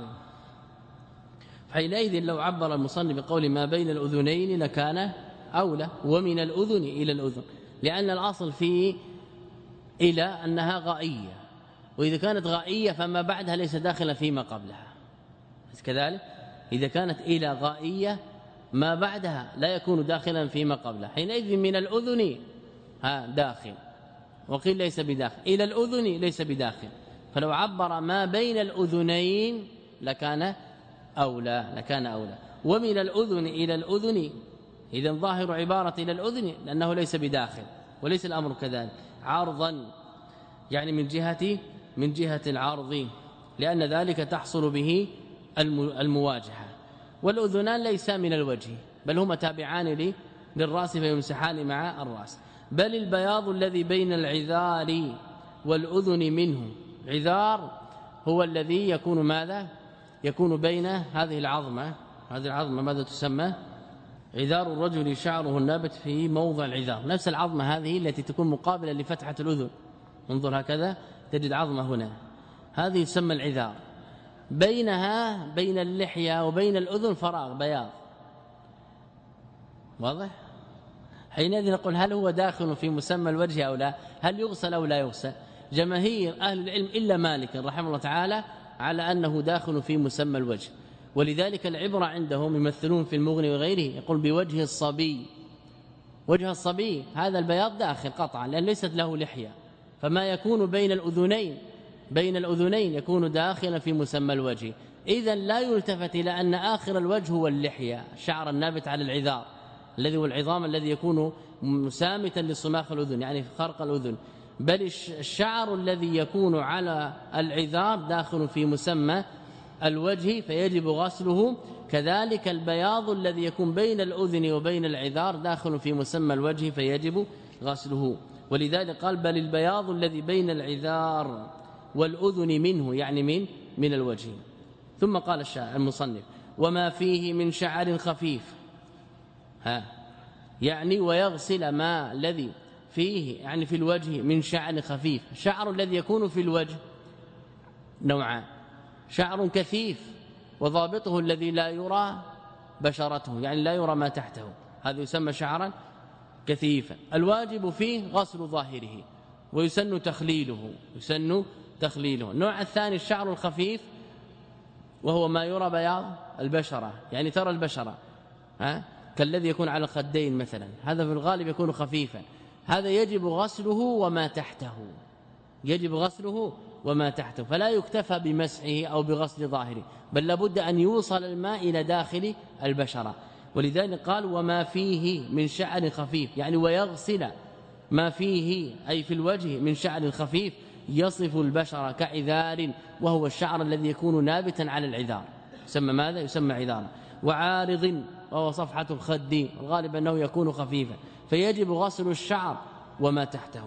حينئذ لو عبر المصنف بقول ما بين الأذنين لكان أولى، ومن الأذن إلى الأذن، لأن الأصل في إلى أنها غائية، وإذا كانت غائية فما بعدها ليس داخلا فيما قبلها، كذلك إذا كانت إلى غائية ما بعدها لا يكون داخلا فيما قبلها، حينئذ من الأذن ها داخل، وقيل ليس بداخل، إلى الأذن ليس بداخل، فلو عبر ما بين الأذنين لكان أولى لكان أولى. ومن الأذن إلى الأذن، إذا ظاهر عبارة إلى الأذن لأنه ليس بداخل، وليس الأمر كذلك، عرضا يعني من جهة من جهة العرض، لأن ذلك تحصل به المواجهة، والأذنان ليس من الوجه بل هما تابعان للرأس فيمسحان مع الرأس، بل البياض الذي بين العذار والأذن منه، عذار هو الذي يكون ماذا؟ يكون بين هذه العظمة، هذه العظمة ماذا تسمى؟ عذار الرجل شعره النابت في موضع العذار، نفس العظمة هذه التي تكون مقابلة لفتحة الأذن، انظر هكذا تجد عظمة هنا، هذه تسمى العذار، بينها بين اللحية وبين الأذن فراغ بياض، واضح؟ حينئذ نقول هل هو داخل في مسمى الوجه أو لا؟ هل يغسل أو لا يغسل؟ جماهير أهل العلم إلا مالك رحمه الله تعالى على أنه داخل في مسمى الوجه، ولذلك العبرة عندهم يمثلون في المغني وغيره يقول بوجه الصبي، وجه الصبي هذا البياض داخل قطعا لأن ليست له لحية، فما يكون بين الأذنين بين الأذنين يكون داخلا في مسمى الوجه، إذا لا يلتفت إلى أن آخر الوجه هو اللحية، الشعر النابت على العذار الذي هو العظام الذي يكون مسامتا لصماخ الأذن يعني في خرق الأذن، بل الشعر الذي يكون على العذار داخل في مسمى الوجه فيجب غسله، كذلك البياض الذي يكون بين الأذن وبين العذار داخل في مسمى الوجه فيجب غسله، ولذلك قال بل البياض الذي بين العذار والأذن منه يعني من من الوجه. ثم قال الشاعر المصنف وما فيه من شعر خفيف، ها يعني ويغسل ما الذي فيه يعني في الوجه من شعر خفيف، شعر الذي يكون في الوجه نوعان، شعر كثيف وضابطه الذي لا يرى بشرته يعني لا يرى ما تحته، هذا يسمى شعرا كثيفا، الواجب فيه غسل ظاهره ويسن تخليله يسن تخليله. النوع الثاني الشعر الخفيف وهو ما يرى بياض البشرة يعني ترى البشرة ها كالذي يكون على الخدين مثلا، هذا في الغالب يكون خفيفا، هذا يجب غسله وما تحته يجب غسله وما تحته، فلا يكتفى بمسحه أو بغسل ظاهره بل لابد أن يوصل الماء إلى داخل البشرة، ولذلك قال وما فيه من شعر خفيف يعني ويغسل ما فيه أي في الوجه من شعر خفيف يصف البشرة كعذار وهو الشعر الذي يكون نابتا على العذار يسمى ماذا؟ يسمى عذارا، وعارض وهو صفحة الخد الغالب أنه يكون خفيفا، فيجب غسل الشعر وما تحته.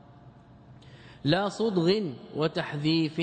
لا صدغ وتحذيف.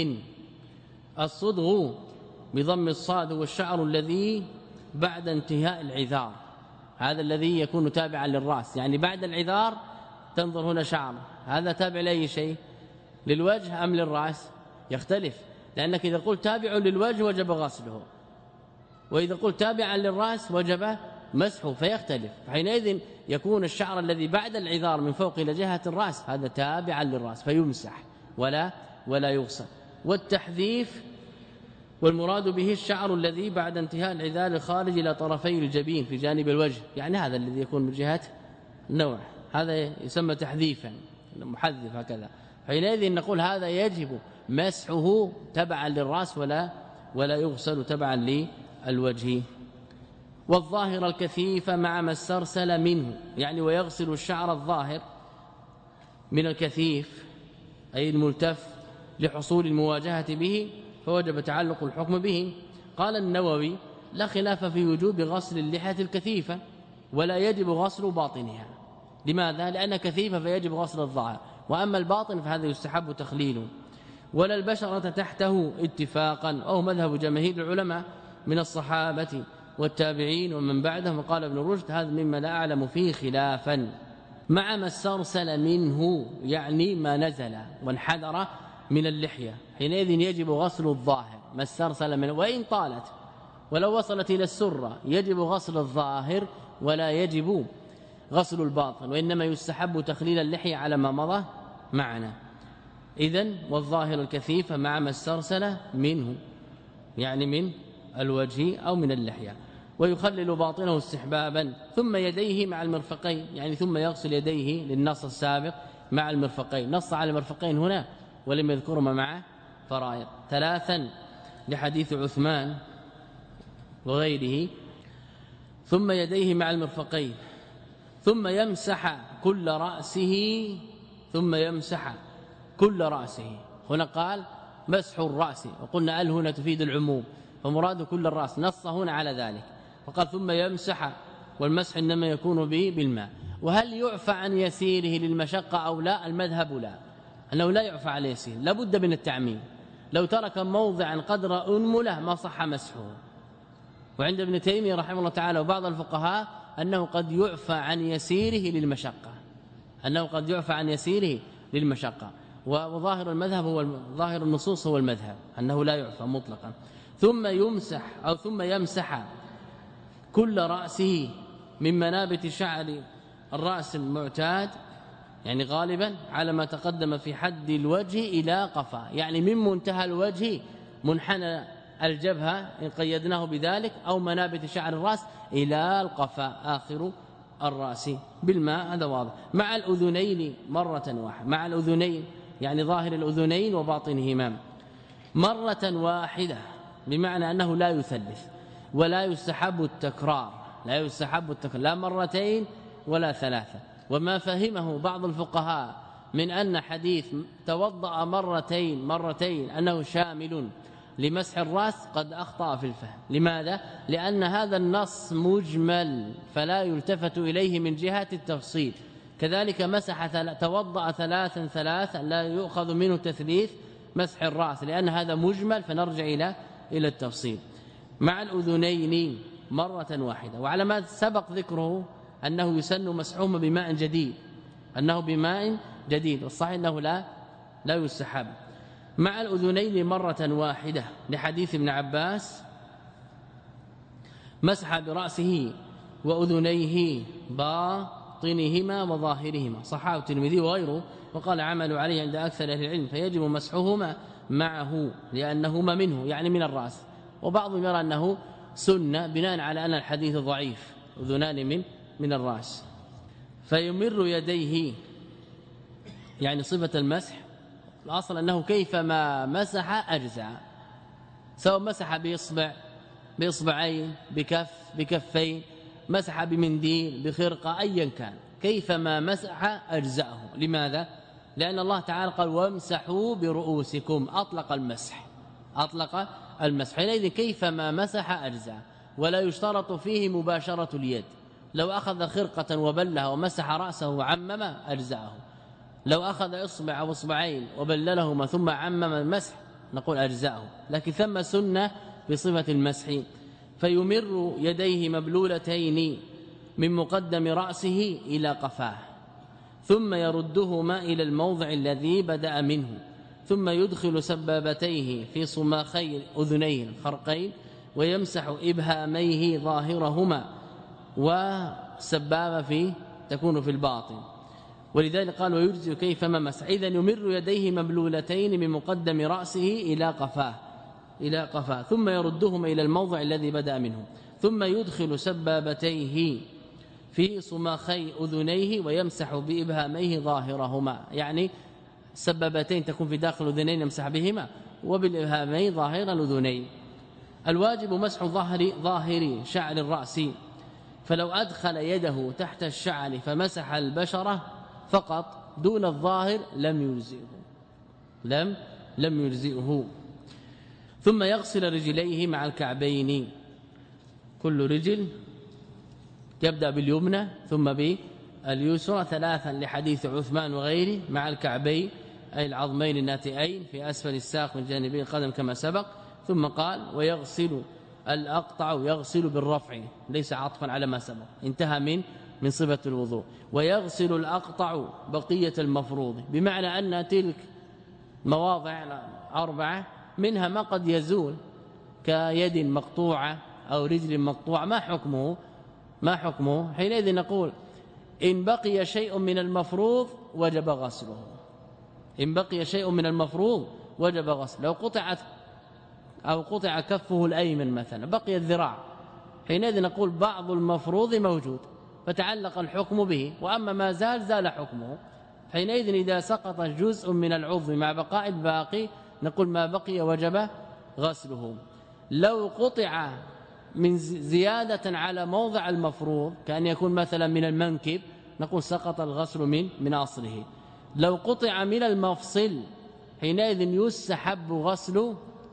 الصدغ بضم الصاد هو الشعر الذي بعد انتهاء العذار، هذا الذي يكون تابعا للرأس، يعني بعد العذار تنظر هنا شعر، هذا تابع لأي شيء؟ للوجه أم للرأس؟ يختلف، لأنك إذا قلت تابع للوجه وجب غسله، وإذا قلت تابعا للرأس وجب مسحه، فيختلف. حينئذ يكون الشعر الذي بعد العذار من فوق إلى جهة الرأس هذا تابعا للرأس فيمسح ولا ولا يغسل. والتحذيف والمراد به الشعر الذي بعد انتهاء العذار الخارج إلى طرفي الجبين في جانب الوجه، يعني هذا الذي يكون من جهة النوع، هذا يسمى تحذيفا، محذف هكذا. حينئذ نقول هذا يجب مسحه تبعا للرأس ولا ولا يغسل تبعا للوجه. والظاهر الكثيف مع ما استرسل منه، يعني ويغسل الشعر الظاهر من الكثيف أي الملتف لحصول المواجهة به، فوجب تعلق الحكم به. قال النووي: لا خلاف في وجوب غسل اللحية الكثيفة ولا يجب غسل باطنها. لماذا؟ لأن كثيفة فيجب غسل الظاهر، وأما الباطن فهذا يستحب تخليله. ولا البشرة تحته اتفاقا، أو مذهب جماهير العلماء من الصحابة والتابعين ومن بعدهم. وقال ابن رشد: هذا مما لا أعلم فيه خلافا. مع ما استرسل منه، يعني ما نزل وانحدر من اللحية، حينئذ يجب غسل الظاهر ما استرسل منه وإن طالت، ولو وصلت إلى السرة يجب غسل الظاهر ولا يجب غسل الباطن، وإنما يستحب تخليل اللحية على ما مضى معنا. إذن والظاهر الكثيف مع ما استرسل منه، يعني من الوجه أو من اللحية، ويخلل باطنه استحبابا. ثم يديه مع المرفقين، يعني ثم يغسل يديه للنص السابق مع المرفقين. نص على المرفقين هنا ولم يذكرهما مع فرائض. ثلاثا لحديث عثمان وغيره: ثم يديه مع المرفقين، ثم يمسح كل رأسه، ثم يمسح كل رأسه. هنا قال مسح الرأس، وقلنا ال هنا تفيد العموم، فمراد كل الرأس، نص هنا على ذلك، وقال ثم يمسح، والمسح إنما يكون به بالماء. وهل يعفى عن يسيره للمشقة أو لا؟ المذهب لا، أنه لا يعفى عن يسير، لا بد من التعميم. لو ترك موضعا قدر أنملة ما صح مسحه. وعند ابن تيمية رحمه الله تعالى وبعض الفقهاء أنه قد يعفى عن يسيره للمشقة، أنه قد يعفى عن يسيره للمشقة. وظاهر المذهب هو ظاهر النصوص هو المذهب أنه لا يعفى مطلقا. ثم يمسح أو ثم يمسح كل رأسه من منابت شعر الرأس المعتاد، يعني غالبا على ما تقدم في حد الوجه إلى قفا، يعني من منتهى الوجه منحنى الجبهة إن قيدناه بذلك، أو منابت شعر الرأس إلى القفا آخر الرأس بالماء، هذا واضح. مع الأذنين مرة واحدة، مع الأذنين يعني ظاهر الأذنين وباطنهما مرة واحدة، بمعنى أنه لا يثلث ولا يستحب التكرار، لا يستحب التكرار لا مرتين ولا ثلاثة. وما فهمه بعض الفقهاء من أن حديث توضأ مرتين مرتين أنه شامل لمسح الرأس قد أخطأ في الفهم. لماذا؟ لأن هذا النص مجمل فلا يلتفت إليه من جهة التفصيل. كذلك مسح ثل... توضأ ثلاثا ثلاثا لا يؤخذ منه تثليث مسح الرأس، لأن هذا مجمل فنرجع إلى إلى التفصيل. مع الأذنين مرة واحدة. وعلى ما سبق ذكره أنه يسن مسحهما بماء جديد، أنه بماء جديد، والصحيح أنه لا لا يستحب. مع الأذنين مرة واحدة لحديث ابن عباس: مسح برأسه وأذنيه باطنهما وظاهرهما، صححه الترمذي وغيره، وقال عمل عليه عند أكثر أهل العلم، فيجب مسحهما معه لأنهما منه، يعني من الرأس. وبعضهم يرى أنه سنة بناء على أن الحديث ضعيف، أذنان من من الرأس. فيمر يديه، يعني صفة المسح الأصل أنه كيفما مسح أجزع، سواء مسح بإصبع بإصبعين بكف بكفين، مسح بمنديل بخرقة، أيا كان كيفما مسح أجزأه. لماذا؟ لأن الله تعالى قال وامسحوا برؤوسكم، أطلق المسح أطلق المسح حينئذ كيفما مسح أجزأ، ولا يشترط فيه مباشرة اليد، لو أخذ خرقة وبلها ومسح رأسه وعمم أجزأه، لو أخذ إصبع أو إصبعين وبللهما ثم عمم المسح نقول أجزأه، لكن ثم سنة بصفة المسح. فيمر يديه مبلولتين من مقدم رأسه إلى قفاه، ثم يردهما إلى الموضع الذي بدأ منه، ثم يدخل سبابتيه في صماخي أذنيه الخرقين ويمسح إبهاميه ظاهرهما، والسبابة في تكون في الباطن، ولذلك قال ويجزي كيفما مسح. إذن يمر يديه مبلولتين من مقدم رأسه إلى قفاه إلى قفاه ثم يردهما إلى الموضع الذي بدأ منه، ثم يدخل سبابتيه في صماخي أذنيه ويمسح بإبهاميه ظاهرهما، يعني سبابتين تكون في داخل الأذنين يمسح بهما، وبالإبهامين ظاهر الأذنين. الواجب مسح ظهر ظاهر شعر الرأس، فلو أدخل يده تحت الشعر فمسح البشرة فقط دون الظاهر لم يجزئه لم لم يجزئه. ثم يغسل رجليه مع الكعبين، كل رجل يبدأ باليمنى ثم باليسرى ثلاثا لحديث عثمان وغيره، مع الكعبين أي العظمين الناتئين في أسفل الساق من جانبي القدم كما سبق. ثم قال ويغسل الأقطع، يغسل بالرفع ليس عطفا على ما سبق، انتهى من من صفة الوضوء. ويغسل الأقطع بقية المفروض، بمعنى أن تلك مواضع أربعة منها ما قد يزول كيد مقطوعة أو رجل مقطوعة، ما حكمه ما حكمه حينئذ نقول إن بقي شيء من المفروض وجب غسله، إن بقي شيء من المفروض وجب غسله. لو قطعت أو قطع كفه الأيمن مثلا بقي الذراع، حينئذ نقول بعض المفروض موجود فتعلق الحكم به، وأما ما زال زال حكمه. حينئذ إذا سقط جزء من العضو مع بقاء الباقي نقول ما بقي وجب غسله. لو قطع من زيادة على موضع المفروض كأن يكون مثلا من المنكب نقول سقط الغسل من من أصله. لو قطع من المفصل حينئذ يستحب غسل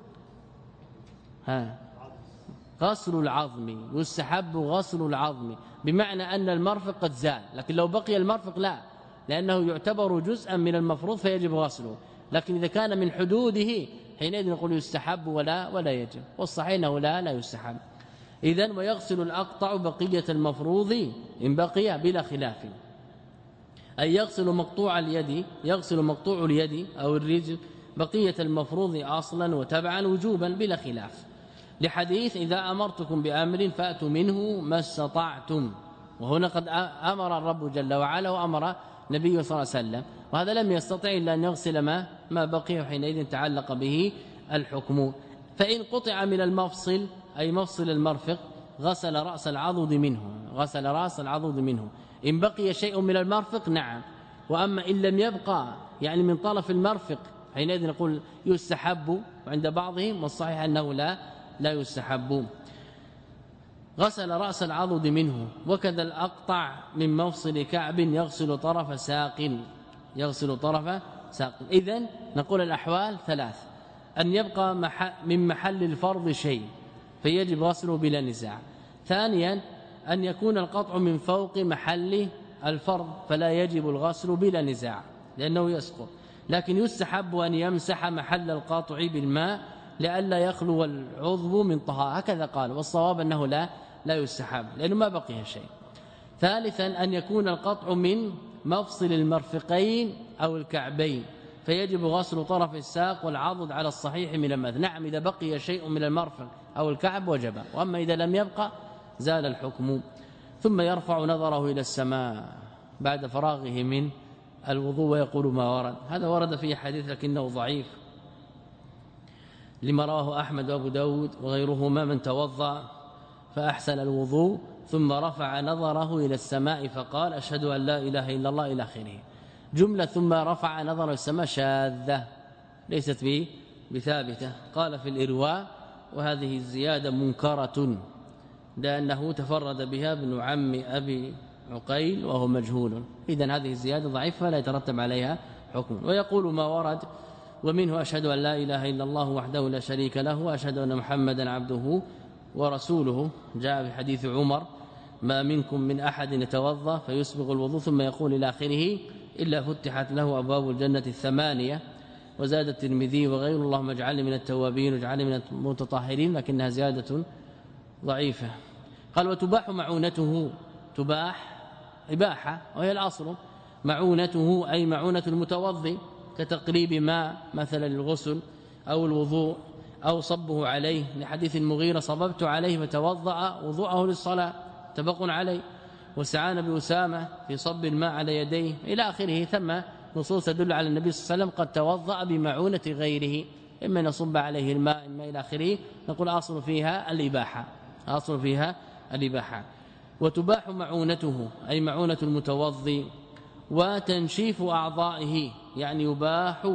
ها غسل العظم، يستحب غسل العظم، بمعنى أن المرفق قد زال، لكن لو بقي المرفق لا، لأنه يعتبر جزءا من المفروض فيجب غسله. لكن إذا كان من حدوده حينئذ نقول يستحب ولا ولا يجب، والصحيح انه لا لا يستحب. إذن ويغسل الأقطع بقية المفروض إن بقي بلا خلاف، أي يغسل مقطوع اليد يغسل مقطوع اليد أو الرجل بقية المفروض أصلا وتبعا وجوبا بلا خلاف، لحديث إذا أمرتكم بأمر فأتوا منه ما استطعتم، وهنا قد أمر الرب جل وعلا وأمر نبيه صلى الله عليه وسلم، وهذا لم يستطع إلا أن يغسل ما ما بقي، حينئذ تعلق به الحكم. فإن قطع من المفصل أي مفصل المرفق غسل رأس العضد منه غسل رأس العضد منه إن بقي شيء من المرفق نعم، وأما إن لم يبقى يعني من طرف المرفق حينئذ نقول يستحب عند بعضهم، والصحيح أنه لا لا يستحب. غسل رأس العضد منه، وكذا الأقطع من مفصل كعب يغسل طرف ساق يغسل طرف ساق. إذن نقول الأحوال ثلاث: أن يبقى من محل الفرض شيء فيجب غسله بلا نزاع، ثانيا أن يكون القطع من فوق محل الفرض فلا يجب الغسل بلا نزاع لأنه يسقط، لكن يستحب أن يمسح محل القاطع بالماء لئلا يخلو العضو من طهارة، هكذا قال، والصواب أنه لا لا يستحب لأنه ما بقي شيء. ثالثا أن يكون القطع من مفصل المرفقين أو الكعبين فيجب غسل طرف الساق والعضد على الصحيح من المذهب. نعم إذا بقي شيء من المرفق أو الكعب وجب، وأما إذا لم يبقى زال الحكم. ثم يرفع نظره إلى السماء بعد فراغه من الوضوء ويقول ما ورد. هذا ورد في حديث لكنه ضعيف لما رواه أحمد وأبو داود وغيرهما: من توضأ فأحسن الوضوء ثم رفع نظره إلى السماء فقال أشهد أن لا إله إلا الله إلى آخره. جملة ثم رفع نظره إلى السماء شاذة ليست به بثابتة. قال في الإرواء: وهذه الزيادة منكرة لأنه تفرد بها ابن عم أبي عقيل وهو مجهول، إذن هذه الزيادة ضعيفة فلا يترتب عليها حكم. ويقول ما ورد ومنه: أشهد أن لا إله إلا الله وحده لا شريك له وأشهد أن محمدا عبده ورسوله، جاء في حديث عمر ما منكم من أحد يتوضا فيسبغ الوضوء ثم يقول إلى آخره إلا فتحت له أبواب الجنة الثمانية. وزاد الترمذي وغيره اللهم اجعلني من التوابين واجعلني من المتطهرين، لكنها زيادة ضعيفة. قال وتباح معونته، تباح إباحة وهي الأصل، معونته أي معونة المتوضي كتقريب ماء مثلا للغسل أو الوضوء أو صبه عليه، لحديث المغيرة صببت عليه فتوضأ وضوءه للصلاة تبق عليه، واستعان بأسامة في صب الماء على يديه إلى آخره. ثم نصوص تدل على النبي صلى الله عليه وسلم قد توضأ بمعونة غيره، إما نصب عليه الماء إما إلى آخره. نقول أصل فيها الإباحة، أصل فيها الإباحة. وتباح معونته أي معونة المتوضي. وتنشيف أعضائه يعني يباح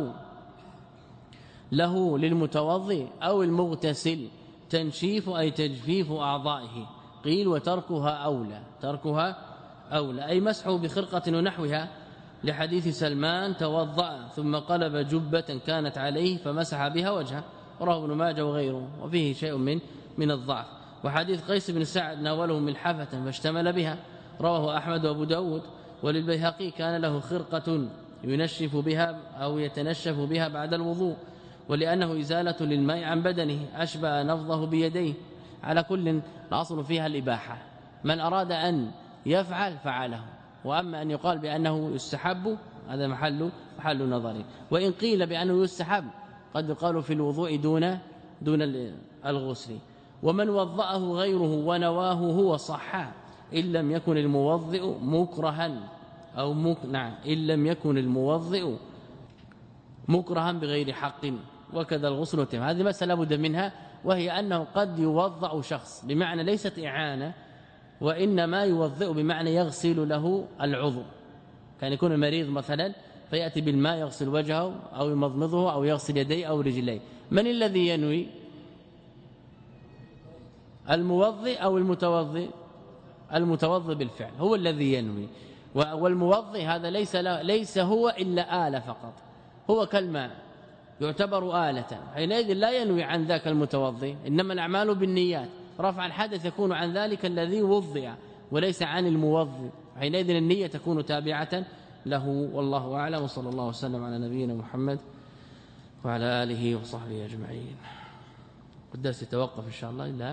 له للمتوضي أو المغتسل تنشيف أي تجفيف أعضائه. قيل وتركها أولى، تركها أولى أي مسحه بخرقة ونحوها، لحديث سلمان توضأ ثم قلب جبة كانت عليه فمسح بها وجهه، رواه ابن ماجه وغيره، وفيه شيء من من الضعف. وحديث قيس بن سعد ناوله ملحفة فاشتمل بها، رواه أحمد وأبو داود. وللبيهقي كان له خرقة ينشف بها أو يتنشف بها بعد الوضوء، ولأنه إزالة للماء عن بدنه أشبه نفضه بيديه. على كل الأصل فيها الإباحة، من أراد أن يفعل فعله، وأما أن يقال بأنه يستحب هذا محل محل نظري. وإن قيل بأنه يستحب قد يقال في الوضوء دون دون الغسل. ومن وضأه غيره ونواه هو صح إن لم يكن الموضئ مكرها أو مك... نعم إن لم يكن الموضئ مكرها بغير حق، وكذا الغسل والتيمم. هذه مسألة بد منها، وهي أنه قد يوضأ شخص بمعنى ليست إعانة، وإنما يوضئ بمعنى يغسل له العضو، كان يكون المريض مثلا فيأتي بالماء يغسل وجهه أو يمضمضه أو يغسل يديه أو رجليه. من الذي ينوي؟ الموضئ أو المتوضئ؟ المتوضئ بالفعل هو الذي ينوي. والموضئ هذا ليس ليس هو إلا آلة فقط، هو كالماء يعتبر آلة، حينئذ لا ينوي عن ذاك المتوضئ، إنما الأعمال بالنيات. رفع الحدث يكون عن ذلك الذي وضع وليس عن الموضئ، حينئذ النية تكون تابعة له. والله أعلم، وصلى الله وسلم على نبينا محمد وعلى آله وصحبه أجمعين. والدرس يتوقف إن شاء الله إلا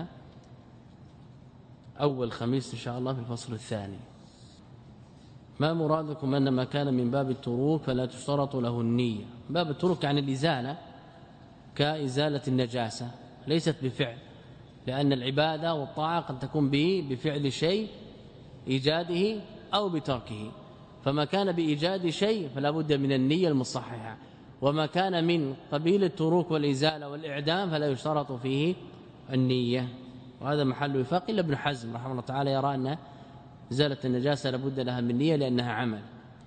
أول خميس إن شاء الله في الفصل الثاني. ما مرادكم أن ما كان من باب التروك فلا تشترط له النية؟ باب التروك عن الإزالة كإزالة النجاسة، ليست بفعل، لأن العبادة والطاعة قد تكون به بفعل شيء إيجاده أو بتركه، فما كان بإيجاد شيء فلا بد من النية المصححة، وما كان من قبيل التروك والإزالة والإعدام فلا يشترط فيه النية. وهذا محل وفاق. إلا ابن حزم رحمه الله تعالى يرى أن إزالة النجاسة لابد لها من نية لأنها عمل.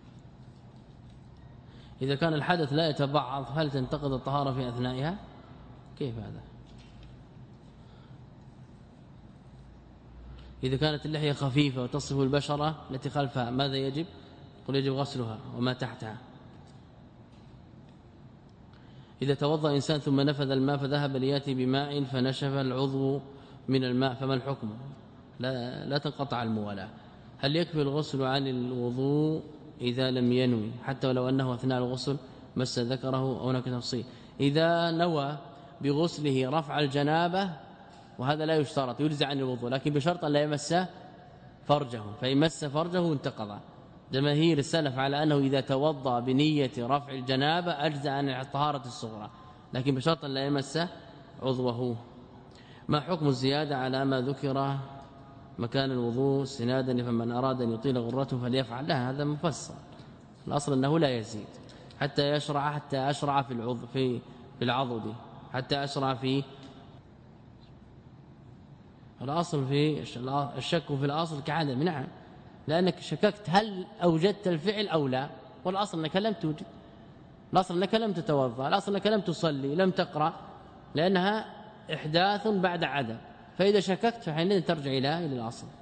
إذا كان الحدث لا يتبعض هل تنتقض الطهارة في أثنائها؟ كيف هذا؟ إذا كانت اللحية خفيفة وتصف البشرة التي خلفها ماذا يجب؟ قل يجب غسلها وما تحتها. إذا توضأ إنسان ثم نفذ الماء فذهب ليأتي بماء فنشف العضو من الماء فما الحكم؟ لا, لا تنقطع الموالاة. هل يكفي الغسل عن الوضوء إذا لم ينوي حتى ولو أنه أثناء الغسل مس ذكره أو هناك تفصيل؟ إذا نوى بغسله رفع الجنابة وهذا لا يشترط يجزع عن الوضوء، لكن بشرط أن لا يمس فرجه، فإن مس فرجه انتقض. جماهير السلف على أنه إذا توضأ بنية رفع الجنابة أجزع عن الطهارة الصغرى، لكن بشرط أن لا يمس عضوه. ما حكم الزيادة على ما ذكر مكان الوضوء استنادا فمن أراد أن يطيل غرته فليفعل؟ لا، هذا مفصل. الأصل أنه لا يزيد حتى يشرع حتى أشرع في العضو في العضد حتى أشرع في الأصل في الشك في الأصل كعدم. نعم، لأنك شككت هل أوجدت الفعل أو لا، والأصل أنك لم توجد، الأصل أنك لم تتوضأ، الأصل أنك لم تصلي لم تقرأ، لأنها إحداث بعد عدم. فإذا شككت فحينئذ ترجع إلى الأصل.